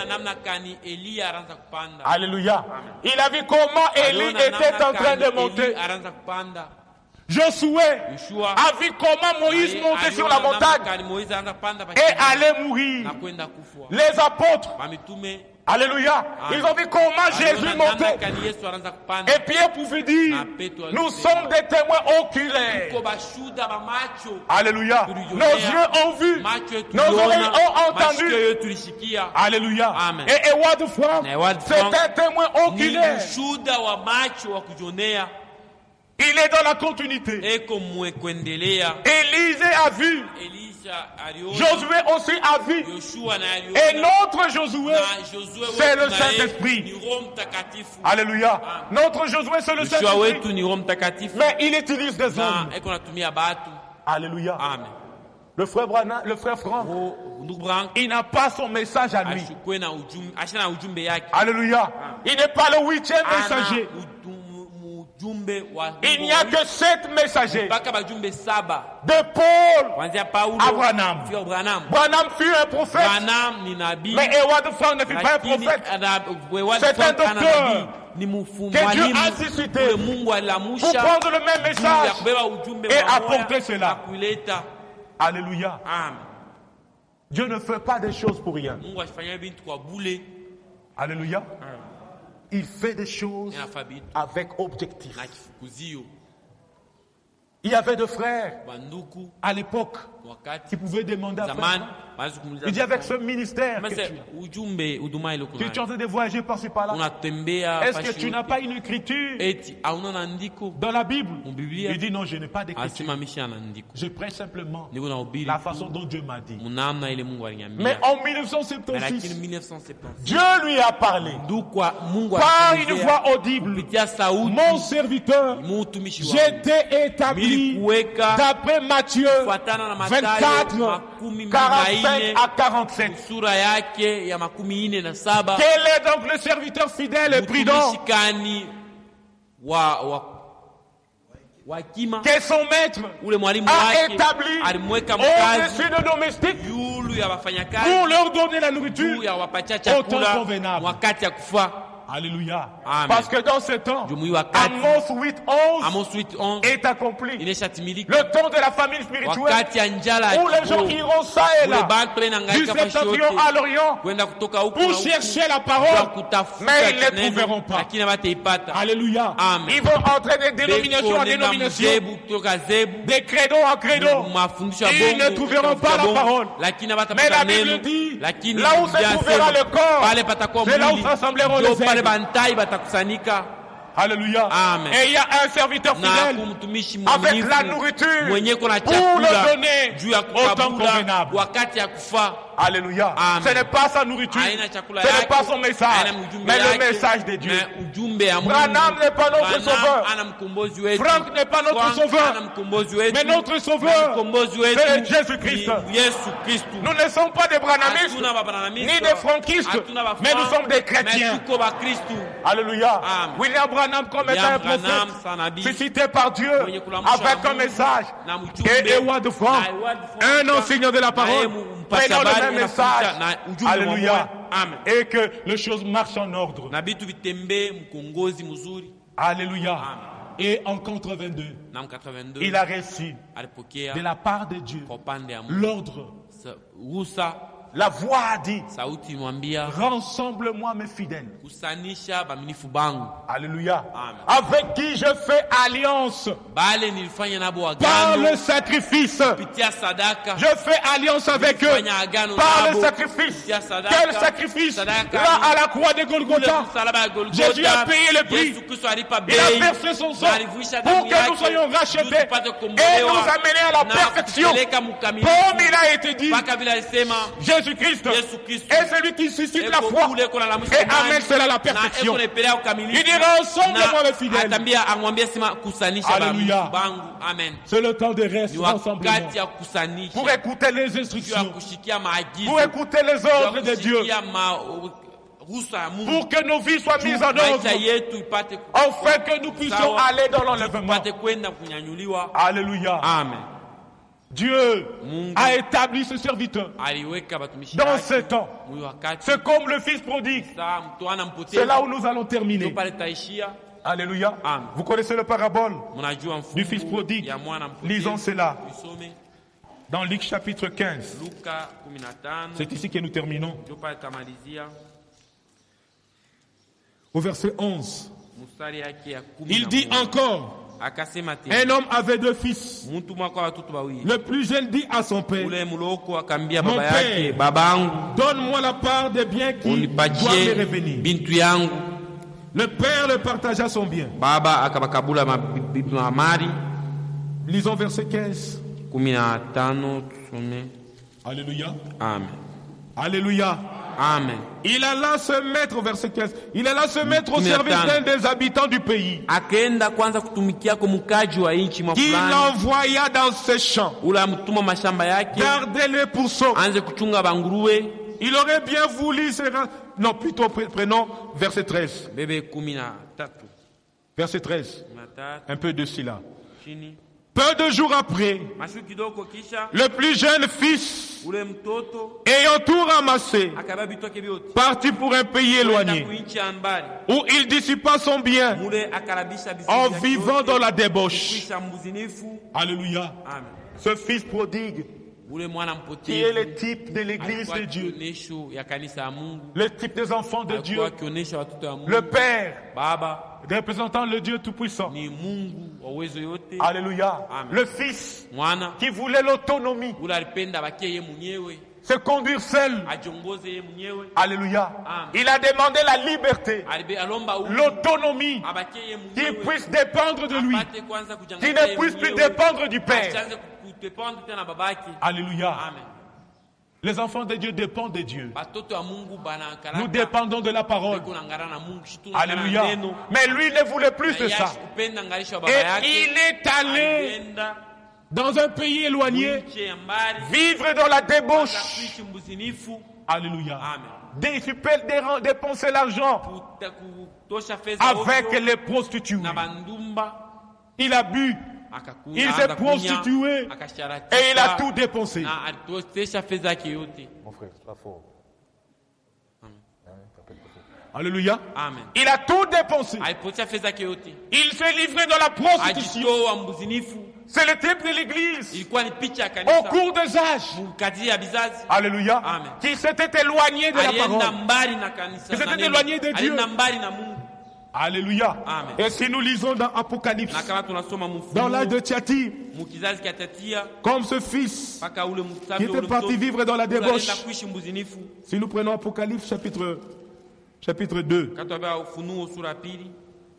Alléluia. Il a vu comment Élie était en train de monter. Josué a vu comment Moïse montait sur la montagne et allait mourir. Les apôtres, alléluia, ils ont vu comment Jésus montait. Et Pierre pouvait dire, nous sommes des témoins oculaires. Alléluia. Nos yeux ont vu, nos oreilles ont entendu. Alléluia. Et Edward Frank, c'est un témoin oculaire. Il est dans la continuité. Élisée a vu. Josué aussi a vu. Et notre Josué, c'est le Saint-Esprit. Alléluia. Notre Josué, c'est le Saint-Esprit. Mais il utilise des hommes. Alléluia. Le frère Franck, il n'a pas son message à lui. Alléluia. Il n'est pas le 8e messager. Il n'y a que 7 messagers de Paul à Branham. Branham fut un prophète, mais Edward Frank ne fut pas un prophète. C'est un docteur que Dieu a suscité pour prendre le même message et apporter cela. Alléluia. Dieu ne fait pas des choses pour rien. Alléluia. Il fait des choses avec objectif. Il y avait deux frères à l'époque qui pouvaient demander à frère. Il dit avec ce ministère que tu es en train de voyager par-ci par-là. Est-ce que tu n'as pas une écriture dans la Bible? Il dit non, je n'ai pas d'écriture. Je prêche simplement la façon dont Dieu m'a dit. Mais en 1976, Dieu lui a parlé par une voix audible. Mon serviteur, j'étais établi d'après Matthieu 24, 45 à 47. Quel est donc le serviteur fidèle et prudent que son maître a établi au-dessus de domestiques pour leur donner la nourriture au temps convenable. Alléluia. Amen. Parce que dans ce temps, Amos 8:11 est accompli. Le temps de la famine spirituelle où les gens iront ça et là, du septentrion à l'Orient, pour chercher la parole, mais ils ne les trouveront pas. Alléluia. Amen. Ils vont entrer de dénomination en dénomination, des credos en credos. Ils ne trouveront pas la parole. Mais la Bible dit, là où se trouvera le corps, c'est là où s'assembleront les ailes. Alléluia. Amen. Et il y a un serviteur fidèle avec la nourriture pour le donner au temps convenable. Alléluia. Amen. Ce n'est pas sa nourriture, ce n'est pas son message, mais le message de Dieu. Branham n'est pas notre sauveur. Frank n'est pas notre sauveur. Mais notre sauveur, c'est Jésus-Christ. Nous ne sommes pas des branhamistes, ni des frankistes, mais nous sommes des chrétiens. Alléluia. William Branham comme étant un prophète, suscité par Dieu, avec un message. Et Edward Frank, un enseignant de la parole, prenons le même message. Alléluia. Amen. Et que les choses marchent en ordre. Alléluia. Amen. Et en 82, il a reçu de la part de Dieu l'ordre. La voix a dit, rassemble-moi mes fidèles. Alléluia. Amen. Avec qui je fais alliance par le sacrifice. Je fais alliance avec eux par le sacrifice. Quel sacrifice? Là à la croix de Golgotha, Jésus a payé le prix. Il a versé son sang pour que nous soyons rachetés et nous amener à la perfection. Comme il a été dit, Jésus-Christ est celui qui suscite la foi et amène cela à la perfection. Il dira ensemble-moi les fidèles. Alléluia. C'est le temps de rester ensemble pour écouter les instructions, pour écouter les ordres de Dieu, pour que nos vies soient mises en ordre, afin que nous puissions aller dans l'enlèvement. Alléluia. Amen. Dieu a établi ce serviteur dans ce temps. C'est comme le fils prodigue. C'est là où nous allons terminer. Alléluia. Amen. Vous connaissez le parabole Mnajua du mfungu fils prodigue. ya mwana mpotevu. Lisons cela Tusome dans Luc chapitre 15. Luka 15. C'est ici que nous terminons. Ndio pale tamalizia Au verset 11. mstari yake ya 10. Il dit encore, akasema tena, un homme avait 2 fils. mtu mwako watoto wawili. Le plus jeune dit à son père, Ule mloko akambia Mon baba yake, père, babangu, donne-moi la part des biens qui doivent me unipatie revenir. bintu yangu. Le père le partagea son bien. Baba akabakabula mali. Lisons verset 15. 15 tusome. Alléluia. Amen. Alléluia. Amen. Il alla se mettre, au verset 15, il alla se mettre au 15. service d'un des habitants du pays, Akaenda kwanza kutumikia kwa mkaji wa inchi mwa qui fulani. l'envoya dans ses champs. Ula mtuma mashamba yake, Gardez les pourceaux. anze kuchunga banguruwe. Il aurait bien voulu se rendre... Non, plutôt prenons verset 13. Bebe 13. Verset 13. 13 Un peu de cela. chini. Peu de jours après, Mashu kidogo kisha le plus jeune fils, ule mtoto ayant tout ramassé, akabeba vitu vyake vyote. partit pour un pays éloigné, Kuinchi ya mbali. où il dissipa son bien Mule akarabisha bizi en vyake vivant vyote, dans la débauche. kuisha mbuzinifu. Alléluia. Amen. Ce fils prodigue, Ule mwana qui est mpotevu le type de l'église de Dieu, kionesho ya kanisa ya Mungu. le type des enfants de Dieu, Alikuwa kionesha watoto ya Mungu. le Père, Baba représentant le Dieu Tout-Puissant. ni Mungu wa uwezo yote. Alléluia. Amen. Le Fils Mwana qui voulait l'autonomie, ule alipenda bakie ye mwenyewe, se conduire seul. ajongoze ye mwenyewe. Alléluia. Amen. Il a demandé la liberté, Alomba uhuru, l'autonomie, abakie ye qui mwenyewe. puisse dépendre de lui, Apate kwanza qui kujangalia ne ye puisse plus mwenyewe. dépendre du Père. Asianze kudependre tena babake. Alléluia. Amen. Les enfants de Dieu dépendent de Dieu. Batoto ya Mungu banaangalaka. Nous dépendons de la parole. Beko nangana na Mungu, shitu nangana na Alléluia. neno. Mais lui ne voulait plus de Na ça. yashi kupenda ngalisha baba Et yake. il est allé Alienda dans un pays éloigné, nchi ya mbali. vivre dans la débauche. Akakuishi mbuzinifu. Alléluia. Amen. Dépenser l'argent Kutosha fedha avec ovyo les prostituées. na bandumba. Il a bu, Akakunya, il s'est akaanza kunya, prostitué akasharatisha, et il a tout dépensé. na alitosha fedha yake yote. Mon frère, c'est pas fort. Alléluia. Amen. Il a tout dépensé. Alipotosha fedha yake yote. Il s'est livré dans la prostitution. Ajitoa mbuzinifu. C'est le type de l'église Ilikuwa ni picha ya au kanisa. cours des âges. Kadiri ya bizazi. Alléluia. Amen. Qui s'était éloigné de la Alienda parole. mbali na kanisa. Ils étaient na neno. éloignés de Dieu. Alienda mbali na Mungu. Alléluia. Amen. Et si nous lisons dans Apocalypse, Na kama tunasoma dans l'âge de Mufunuo, Thyatire, mukizazi kia Tatia, comme ce fils paka ule qui mtavi était ule parti mtoto, vivre dans la ule débauche. alienda kuishi mbuzinifu. Si nous prenons Apocalypse chapitre 2, Katwabia Ufunuo sura pili.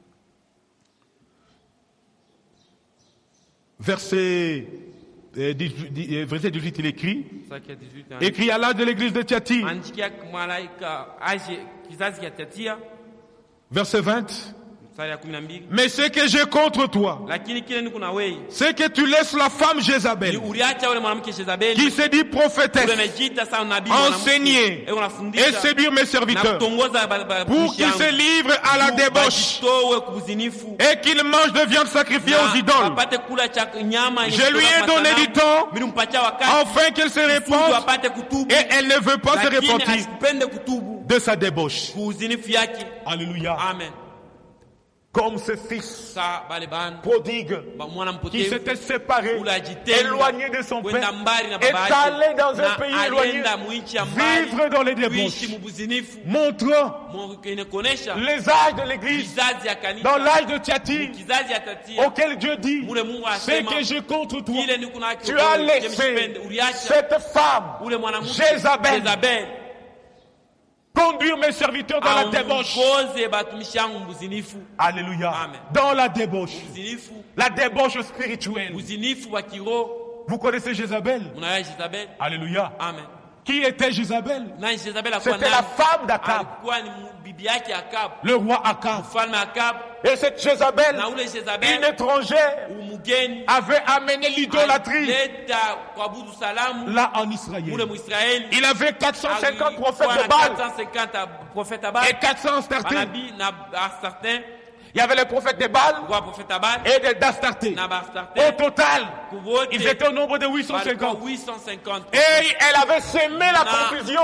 verset 18, il écrit, Saki ya 18. écrit à l'âge de l'église de Thyatire, Andikia malaika aje kizazi kia Tatia, verset 20, mstari ya 12. mais ce que j'ai contre toi, Lakini kile ni kuna wewe. c'est que tu laisses la femme Ni Jézabel, uliacha ule mwanamke Jezabeli. qui se dit Ule prophétesse, amejiita sawa nabii enseigner mwanamke. Unafundisha. et séduire mes Na serviteurs kutongoza pour qu'ils se livrent à la débauche Bajitowe kubuzinifu. et qu'ils mangent de viande sacrifiée aux idoles, Apate kula nyama yenye Je lui ai kutoka donné masanamu. du temps Nilimpatia wakati afin qu'elle se kusudi répande, apate kutubu. et elle ne veut pas se Lakini repentir asipende kutubu de sa débauche. kuuzinifu yake. Alléluia. Amen. Comme ce fils Sa bale bana prodigue mwana qui mpotevu s'était séparé, ula ajitenga éloigné de son kwenda père, mbali na est baba yake. allé dans un Na pays éloigné, alienda mwinchi ya mbali vivre dans les kuishi débauches, mubuzinifu. montrant Inakonesha les âges de l'église, kizazi ya kanisa, dans l'âge de Thyatire, kizazi ya Tatia. auquel Dieu dit, Mule Mungu c'est asema que j'ai contre toi, kile ni kuna tu as laissé cette femme, ule mwanamke Jézabel, Jezabel conduire mes serviteurs dans la débauche. aongoze batumishi yangu mbuzinifu. Alléluia. Amen. Dans la débauche. Mbuzinifu, La débauche spirituelle. mbuzinifu wa kiroho. Vous connaissez Jézabel? Mnaya Jezabel. Alléluia. Amen. Qui était Jézabel? Nani Jezabel alikuwa C'était la nani? femme d'Akab, Alikuwa ni bibi yake Akab, le roi Akab. mfalme Akab. Et cette Jézabel, Na ule une Jezabel étrangère, umugeni avait amené l'idolâtrie alileta kuabudu salamu là en ule Israël. Mwisraeli. Il avait 450 prophètes Alikuwa de na Baal 450 prophètes à Baal. et 400 Astartés. Manabii na Astartin. Il y avait les prophètes de Baal et d'Astarté. Au total, ils étaient au nombre de 850. Et elle avait semé la confusion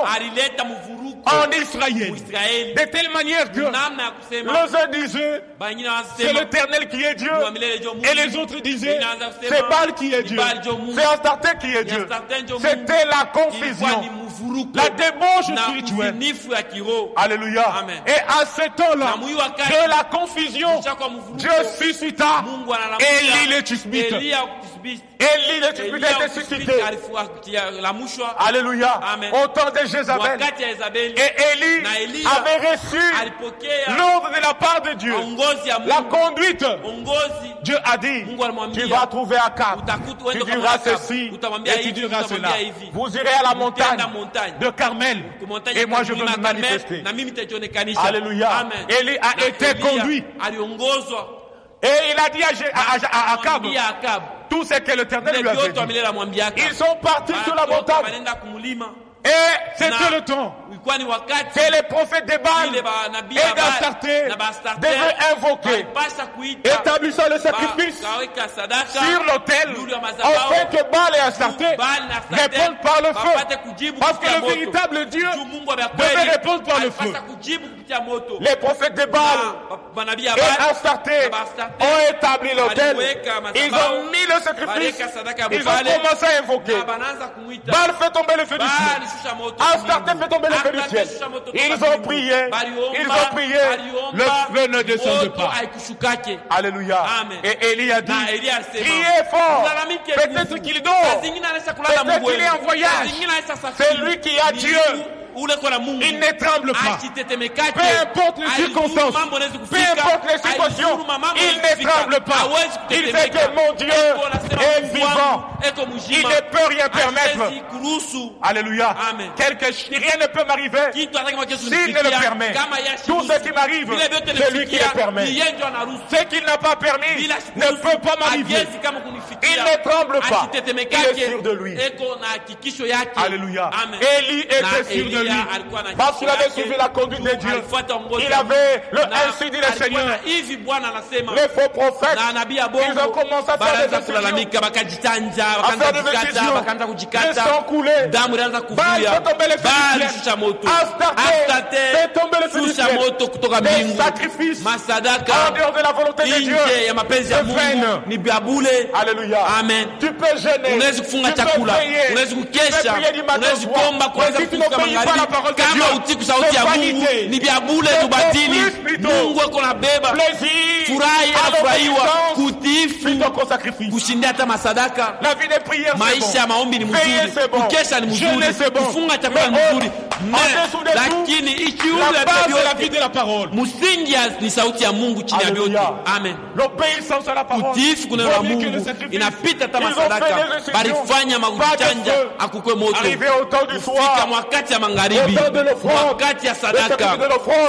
en Israël. De telle manière que les uns disaient, c'est l'Éternel qui est Dieu. Et les autres disaient, c'est Baal qui est Dieu. C'est Astarté qui est Dieu. C'était la confusion. La débauche spirituelle. Alléluia. Amen. Et à ce temps-là, de la confusion, Dieu suscita Élie le Tishbite. Élie le Tishbite a été suscité. Alléluia. Amen. Au temps de Jézabel. Et Élie avait reçu l'ordre de la part de Dieu. La conduite. Dieu a dit, tu vas trouver Akab. Tu diras ceci et tu diras cela. Vous irez à la montagne de Carmel. Et moi je veux me manifester. Alléluia. Élie a été conduit. Et il a dit à Akab tout ce que l'Éternel lui avait dit. Ils sont partis sur la montagne. Et c'était le temps que les prophètes de Baal et d'Astarté devaient invoquer, établissant le sacrifice sur l'autel, afin que Baal et Astarté répondent par le feu. Parce que le véritable Dieu devait répondre par le feu. Les prophètes de Baal et Astarté ont établi l'autel. Ils ont mis le sacrifice. Ils ont commencé à invoquer. Baal fait tomber le feu du ciel. Astarté fait tomber le feu du ciel. Ils ont prié. Le feu ne descend pas. Alléluia. Et Élie a dit, criez fort. Peut-être qu'il dort. Peut-être qu'il est en voyage. C'est lui qui a Dieu. Il ne tremble pas. Peu importe les circonstances, peu importe les situations, il ne tremble pas. Il sait que mon Dieu est vivant. Il ne peut rien permettre. Alléluia. Rien ne peut m'arriver s'il ne le permet. Tout ce qui m'arrive, c'est lui qui le permet. Ce qu'il n'a pas permis ne peut pas m'arriver. Il ne tremble pas. Il est sûr de lui. Alléluia. Élie était sûr de lui. Parce qu'il avait suivi la conduite de Dieu. Il avait ainsi dit le Seigneur. Les faux prophètes, ils ont commencé à faire des institutions, à faire des institutions. Le sang coulait. Baal fait tomber les feux du ciel. Astarté fait tomber les feux du ciel. Des sacrifices en dehors de la volonté de Dieu se vainent. Alléluia. Amen. Tu peux gêner. Tu peux prier. Tu peux prier du matin au soir. Mais si tu n'obéis pas à la parole de Dieu, c'est vanité. C'est plus Mungu ako nabeba furahi anafurahiwa kutifu kushindia hata masadaka. Maisha ya maombi ni mzuri, kukesha ni mzuri, kufunga chakula ni mzuri, lakini ikiula msingi ni sauti ya Mungu chini ya vyote. Amen. Kutifu kuna la Mungu inapita hata masadaka. Barifanya makuchanja akukwe moto. Fika wakati ya magharibi, wakati ya sadaka.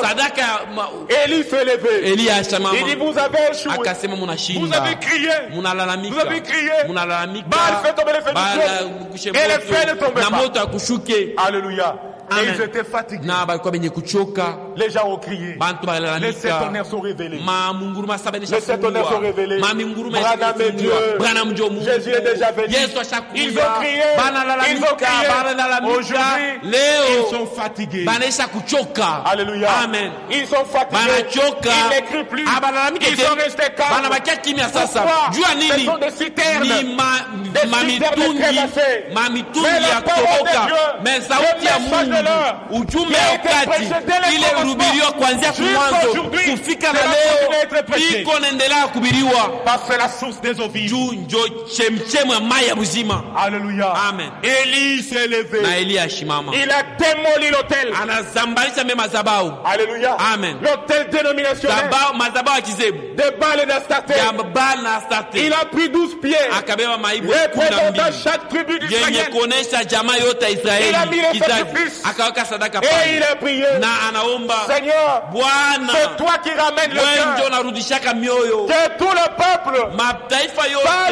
Élie s'est levé. Élie a chamama. Il dit, vous avez échoué. Akasema munashinda. Vous avez crié. Munalalamika. Vous avez crié. Munalalamika. Baal fait tomber le feu du ciel. Et le feu ne tombait pas. Na moto akushuke. Alléluia. Amen. Et ils étaient fatigués. Na balikuwa benye kuchoka. Les gens ont crié. Les sept tonnerres sont révélés. Les sept tonnerres sont révélés. Branham est Dieu. Jésus est déjà venu. Ils ont crié. Ils ont crié. Aujourd'hui, ils sont fatigués. Alléluia. Amen. Ils sont fatigués. Ils n'écrivent plus. Ils sont restés calmes. Pourquoi? Ce sont des citernes. Des citernes crémassées. Mais la parole de Dieu, le message de l'heure, ujumbe wakati ile ulihubiriwa kuanzia mwanzo kufika na leo iko naendelea kuhubiriwa parce que la source des eaux vives. Juu njo chemchemu ya maji ya uzima. Alléluia. Amen. Élie s'est levé. Na Elie ashimama. Il a démoli l'autel. Anazambalisha mema madhabahu. Alléluia. Amen. L'autel dénominationnel. Madhabahu ya kizebu. De Baal et d'Astarté. Ya Baal na Astarté. Il a pris 12 pieds. Akabeba maibu 12. Chaque tribu d'Israël. Yenye kuonesha jamaa yote ya Israeli. Il a mis les sacrifices. Akaweka sadaka pale. Et il a prié. Na anaomba. Seigneur. Bwana. C'est toi qui ramènes le cœur. Wewe ndio unarudishaka mioyo. Que tout le peuple. Mataifa yote. Parce que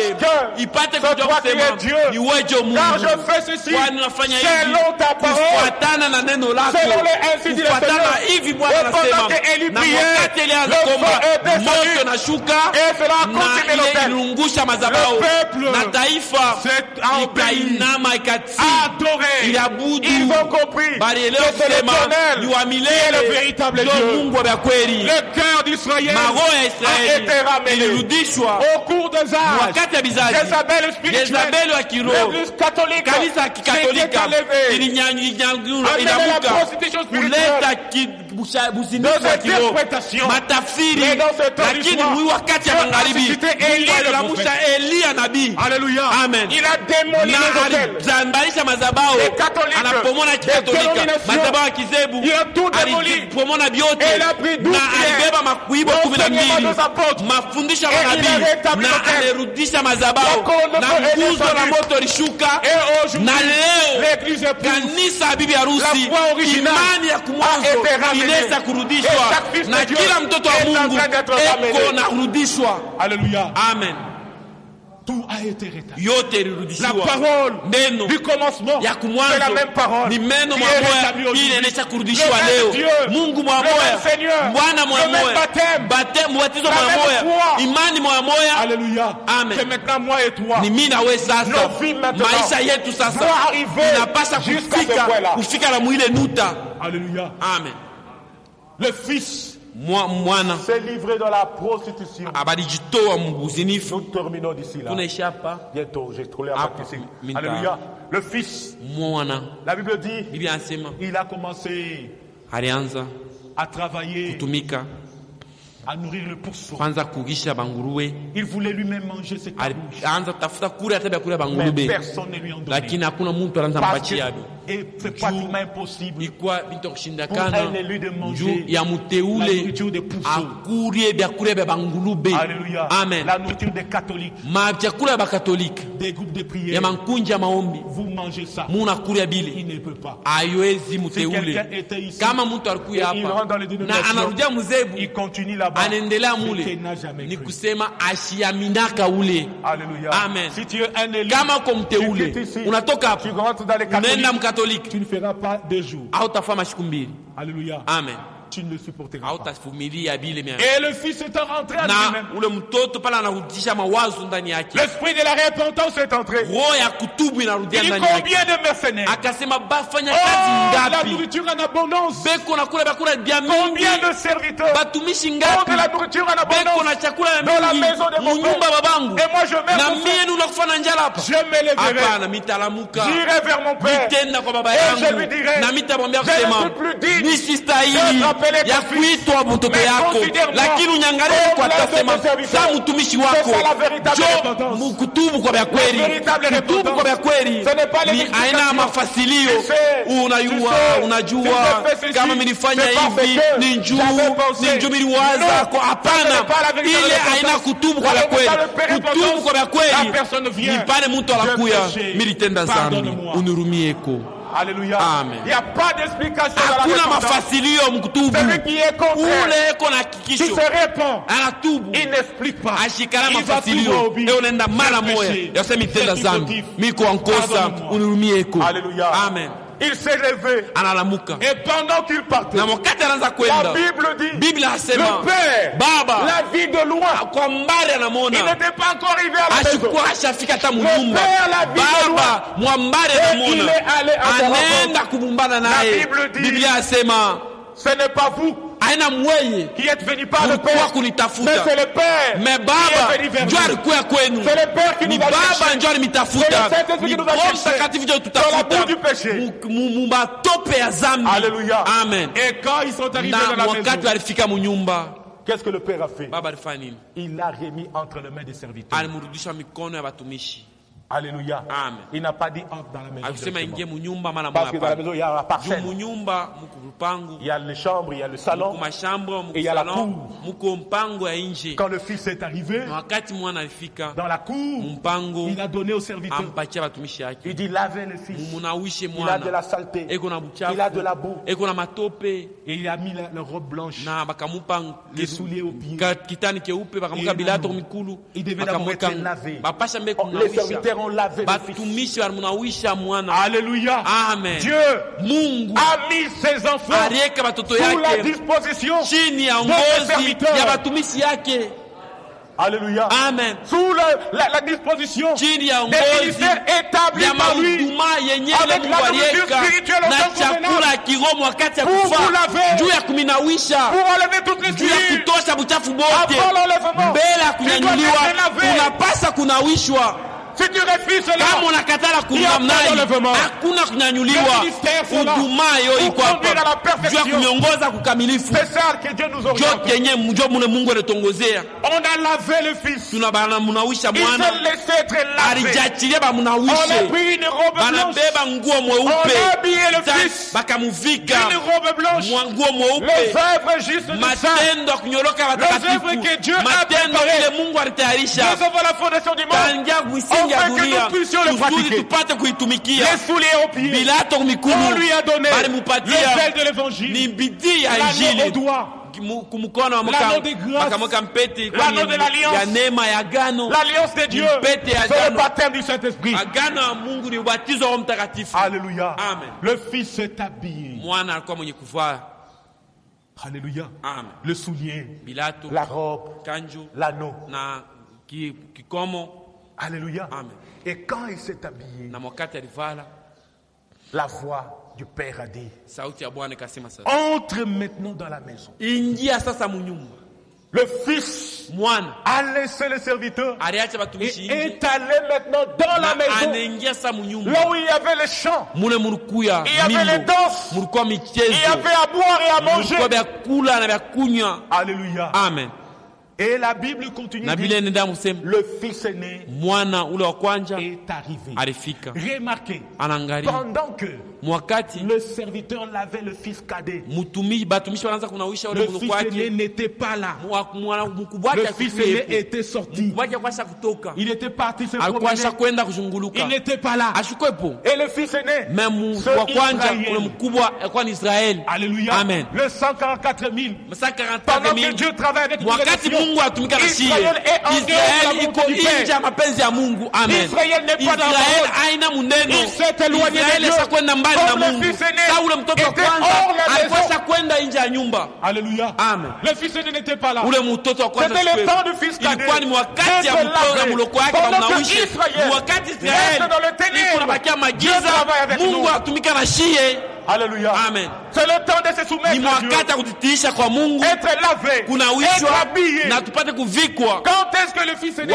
ipate c'est toi kujua qui es kusema Dieu. ni wewe Mungu. Car je fais ceci Kwani nafanya hivi selon ta parole, kufuatana na neno lako, selon les ainsi dit le kufuatana Seigneur. hivi Bwana Et pendant anasema. que Élie Na priait, wakati Elia le alikomba, feu est descendu, moto nashuka et cela a na consumé ile l'autel. ilungusha madhabahu, Le peuple na taifa s'est embelli, ikainama ikatii, adoré. iliabudu. Ils ont compris Balielewa que c'est kusema l'Éternel ni wa qui est le milele véritable ndio Dieu. Mungu wa kweli. Le cœur d'Israël Maroho ya a Israeli été ramené ilirudishwa au cours des âges. wakati ya bizazi. Jezabel spirituelle, Jezabeli wa kiroho, l'Église catholique, kanisa ya s'était kikatolika enlevée. ilinyanyura, Amener la inabuka prostitution spirituelle. kuleta buzinifu Nos wa kiroho, interprétations. matafsiri. Mais dans ce temps Lakini d'histoire, mwi wakati ya Dieu a magharibi suscité Élie Mungu le alilamusha prophète. Eliya nabii. Alléluia. Amen. Il a démoli Na les hôtels. alizambalisha madhabahu, Les catholiques, anapomoa les kikatolika, dénominations. madhabahu ya kizebu, Il a tout démoli. alipomoa vyote, Et il a pris 12 na pierres. alibeba makuibo 12 L'enseignement des apôtres. mafundisho ya Et il a manabii, rétabli na l'autel. alirudisha madhabahu, La colonne de na feu est nguzo la descendue. moto lishuka. Et aujourd'hui, Na leo l'Église est pure. kanisa ya bibi harusi, La foi originale imani ya a kumwanzo été ramenée. inaweza Et kurudishwa, chaque fils de na Dieu kila mtoto wa est en Mungu train d'être eko ramené. na kurudishwa. Alléluia. Amen. Tout a été rétabli. Yote La ilirudishiwa. parole Neno du commencement, ya c'est la kumwanzo même parole ni meno qui mwa est moya rétablie ili aujourd'hui. inaisha kurudishwa Le même leo. Dieu, Mungu mwa le moya, même Seigneur, Bwana mwa le même moya, baptême, mbatizo la mwa même moya, foi. imani mwa moya. Alléluia. Amen. C'est maintenant moi et toi. Ni mimi na wewe sasa, Nos vies maintenant maisha yetu sasa doit arriver inapasa jusqu'à ce point-là. kufika la mwile nuta. Alléluia. Amen. Le Fils Mwana s'est livré dans la prostitution. abadijitoa mbuzinifu. Nous terminons d'ici là. Tunaisha hapa. Bientôt, j'ai trouvé la marque ici. Minta. Alléluia. Le Fils, Mwana, la Bible dit, Biblia anasema il a commencé alianza à travailler, kutumika, à nourrir le pourceau. kwanza kulisha banguruwe, Il voulait lui-même manger ses carouches. alianza kutafuta kula hata vyakula Mais bangurube, personne ne lui en donnait. lakini hakuna mtu anaanza Parce que mpatia hivyo. et c'est pratiquement impossible Ilikuwa vitu pour kushindikana un élu de juu manger ya la mteule nourriture des pourceaux. akurie vyakula vya bangurube. Alléluia. Amen. La nourriture des catholiques, Vyakula vya Bakatolika des groupes de ya prière. mankunja ya maombi, Vous mangez ça. munakuria bile, Il ne peut pas. haiwezi Si mteule. quelqu'un était ici Kama mtu alikuya et il rentre hapa dans les na dénominations, anarudia mzebu, il continue là-bas. anaendelea C'est mule, qu'il n'a jamais ni cru. kusema ashiaminaka ule. Alléluia. Amen. Si tu es un élu, Kama uko tu mteule, quittes ici, unatoka tu hapa rentres dans les unaenda catholiques, mkatoliki, tu ne feras pas 2 jours. hautafaa masiku mbili. Alléluia. Amen. Tu ne le supporteras pas. Hautavumilia bile mia. Et le Fils est rentré à Na lui-même. ule mtoto pala anarudisha mawazo ndani yake, L'esprit de la repentance est entré. roho ya kutubu inarudia Il dit ndani yake. combien de mercenaires? Akasema bafanya Oh, kazi la ngapi, nourriture en abondance. beko nakula vyakula vya mingi, Combien de serviteurs batumishi ont ngapi, de la nourriture en beko abondance na chakula ya dans la mingi maison de mon munyumba père. babangu, Et moi je mets na mon frère. mie nunakufana njala hapa. Je me lèverai. Hapana, mitalamuka J'irai vers mon père. mitenda kwa baba Et je yangu lui dirai, na mitamwambia je ne kusema suis plus digne nisistahili de t'appeler ya ton fils. kuitwa mtoto Mais yako, considère-moi lakini unyangalie comme kwa l'un de tasema tes serviteurs. sa mtumishi C'est wako. ça la véritable Jo repentance. mukutubu kwa vya kweli, La véritable kutubu repentance. kwa vya kweli Ce n'est pas les ni explications. aina ya mafasilio. Tu sais, Unajua, tu sais, si kama j'ai fait nilifanya ceci, c'est hivi parce que ni njuu j'avais pensé. ni njuu miliwaza Non, kwa. ça Hapana, n'est pas la véritable ile repentance. aina kutubu kwa La vya kweli. véritable repentance, Kutubu kwa vya kweli la personne vient. ni pale mtu anakuya, Je péché. militenda zambi, Pardonne-moi. unirumieko. Alléluia. Amen. Il n'y a pas d'explication dans la Hakuna repentance. mafasilio mkutubu. Celui qui est contraire, Ule eko na qui hakikisho se répand, anatubu, il n'explique pas. ashikana Il va mafasilio toujours obéir. leo nenda mara J'ai moya péché. yose mitenda C'est zambi immotif. miko ankosa, Pardonne-moi. unirumieko. Alléluia. Amen. Il s'est levé. Analamuka Et pendant qu'il partait, na wakati anaanza la kwenda, Bible dit, Biblia asema le Père baba la vit de loin. kwa mbali Il anamwona, n'était pas encore arrivé à la maison. ashikuwa ashafika hata Le munyumba. Père la vit de loin. Baba mwambali Et il anamwona, est allé à sa anaenda rencontre. kubumbana La naye. Bible dit, Biblia asema Ce n'est pas vous aina mweye qui êtes venus par le mlikuwa Père, mais kunitafuta, c'est le Père me qui baba est venu vers njo nous. alikuya kwenu, C'est le Père qui ni nous a baba cherchés. njo alimitafuta, C'est le Saint-Esprit ni qui nous a Roho cherchés. Mtakatifu njo Dans la boue tutafuta du péché. mumatope ya zambi. Alléluia. Amen. Et quand ils sont arrivés dans Na la wakati maison, alifika munyumba, qu'est-ce que le Père a fait? baba alifanya nini? Il l'a remis entre les mains des serviteurs. Alimrudisha mikono ya watumishi. Alléluia. Amen. Il n'a pas dit entre dans la maison. Parce que dans la maison, il y a la parcelle. Il y a les chambres, il y a le salon. Et il y a la cour. Quand le fils est arrivé, dans la cour, il a donné au serviteur. Il dit lavez le fils. Il a de la saleté. Il a de la boue. Et il a mis la robe blanche. Les souliers aux pieds. Il devait d'abord être lavé. Les serviteurs ont lavé le fils. Alléluia. Amen. Dieu a mis ses enfants sous la disposition de ses serviteurs. Alléluia. Amen. Sous la disposition des ministères établis par lui, avec la nourriture spirituelle au temps pour vous laver, pour enlever toutes les souillures, avant l'enlèvement, il doit être lavé. Si tu refuses cela, il y a pas d'enlèvement. Le ministère sera pour conduire à la perfection. C'est ça que Dieu nous oriente. On a lavé le fils. Il s'est laissé être lavé. On a pris une robe blanche. On a habillé le fils d'une robe blanche. Les œuvres justes du saint. Les œuvres que Dieu a préparées. Dès avant la fondation du monde. Afin que nous puissions le pratiquer. Les souliers aux pieds. On lui a donné le sel de l'évangile. L'anneau au doigt. L'anneau de grâce. L'anneau de l'alliance. L'alliance de Dieu. C'est le baptême du Saint-Esprit. Alléluia. Amen. Le fils est habillé. Alléluia. Amen. Le soulier. La robe. L'anneau. Alléluia. Amen. Et quand il s'est habillé, la voix du Père a dit, entre maintenant dans la maison. Le fils a laissé le serviteur et est allé maintenant dans la maison, là où il y avait les chants, il y avait les danses, il y avait à boire et à manger. Alléluia. Amen. Et la Bible continue de dire, le fils aîné est arrivé. Remarquez, pendant que le serviteur lavait le fils cadet, le fils aîné n'était pas là. Le fils aîné était sorti. Il était parti se promener. Il n'était pas là. Et le fils aîné, Israël. Alléluia. Amen. Le 144 000. Pendant que Dieu travaille avec nous. Israël est en guerre pour Amen. Israël n'est pas dans la parole. Il s'est éloigné de Dieu. Comme le fils aîné était hors la maison. Alléluia. Amen. Le fils aîné n'était pas là. C'était le temps du fils cadet. Pendant que Israël reste dans le ténèbre, Dieu travaille avec nous. Alléluia. Amen. C'est le temps de se soumettre à Dieu. Être lavé. Être habillé. Quand est-ce que le fils aîné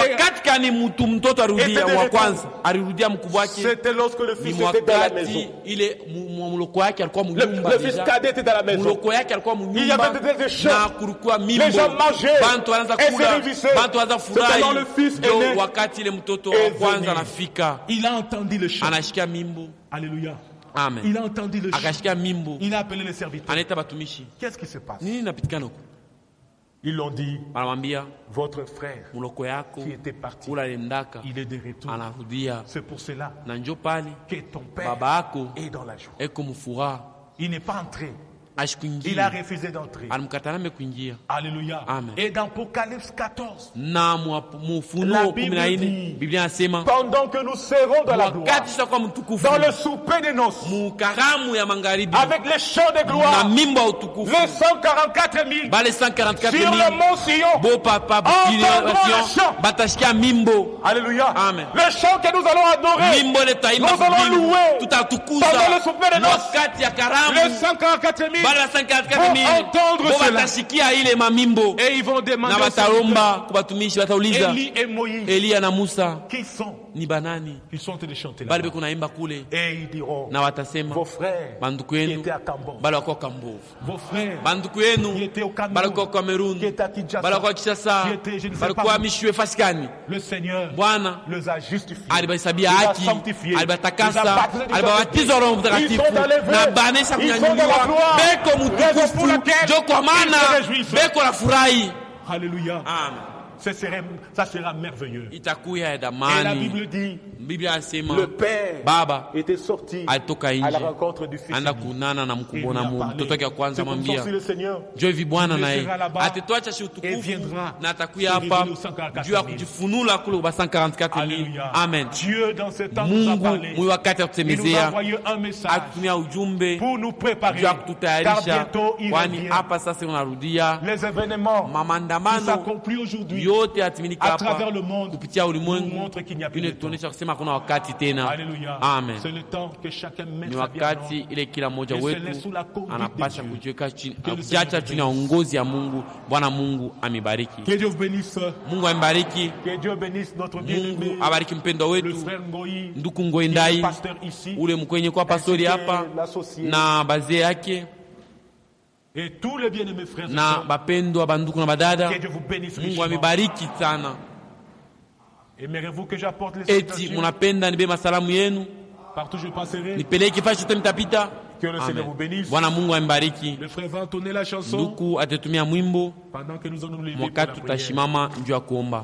c'était lorsque le fils était dans la maison. Le fils cadet était dans la maison. Il y avait des chants. Les gens mangeaient et se révissaient. C'était dans le fils aîné est venu. Il a entendu le chant. Alléluia. Amen. Il a entendu le chant. Il a appelé les serviteurs. Qu'est-ce qui se passe? Ils l'ont dit, votre frère qui était parti, il est de retour. C'est pour cela que ton père est dans la joie. Il n'est pas entré. Il a refusé d'entrer. Alléluia. Amen. Et dans Apocalypse 14, la Bible dit, pendant que nous serons dans la gloire, dans le souper des noces, avec les chants de gloire, les 144 000 sur le mont Sion, entendront le chant. Alléluia. Amen. Le chant que nous allons adorer, nous allons louer pendant le souper des noces, les 144 000 entendre cela. Et ils vont demander Élie et Moïse, qui sont? Ni banani. Ils sont en train de chanter là. Et ils diront, vos frères qui étaient à Cambodge, vos frères qui étaient au Cameroun, qui étaient à Kinshasa, qui étaient, je ne sais pas où. Le Seigneur les a justifiés, les a sanctifiés, les a baptisés. Ils sont dans les vœux, ils sont dans la gloire, raison pour laquelle ils se réjouissent. Alléluia. Amen. Ça sera merveilleux. Et la Bible dit, le Père était sorti à la rencontre du Fils. C'est comme ça aussi le Seigneur sera là-bas et viendra Amen. Dieu dans ce temps nous a parlé. Il nous a envoyé un message pour nous préparer, car bientôt il revient. Les événements qui s'accomplissent aujourd'hui à travers le monde nous montrent qu'il n'y a plus de temps. Alléluia. Amen. C'est le temps que chacun met sa vie en ordre et se laisse sous la conduite de Dieu. Que Dieu vous bénisse. Que Dieu bénisse notre bien-aimé, le frère Ngoyi, qui est le pasteur ici, l'associé, et tous les bien-aimés frères et sœurs. Que Dieu vous bénisse richement. Aimeriez-vous que j'apporte les salutations? Partout je passerai. Que le Seigneur vous bénisse. Le frère va entonner la chanson pendant que nous allons nous lever pour la prière.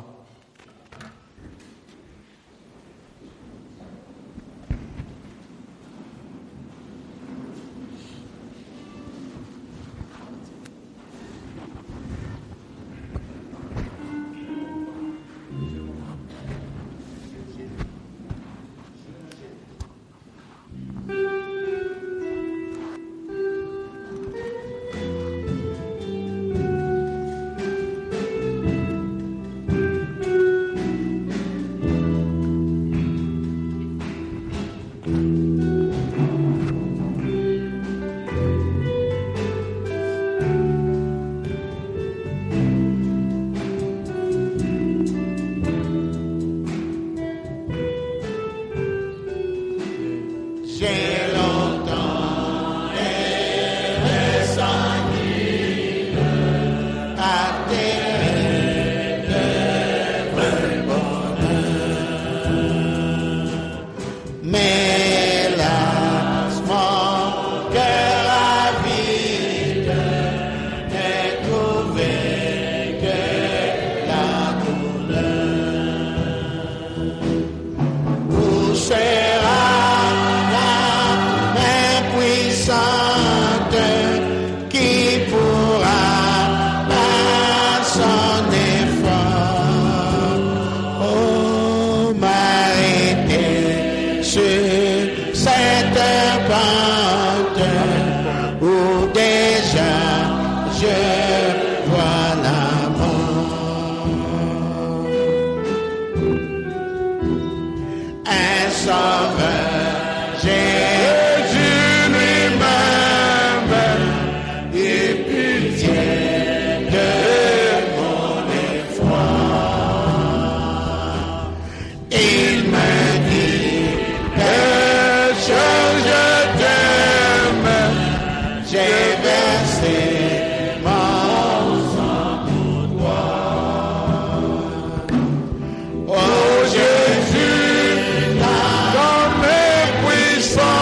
Oh Jésus, dans mes puissances.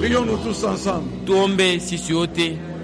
Prions-nous tous ensemble. Tuombe sisi wote.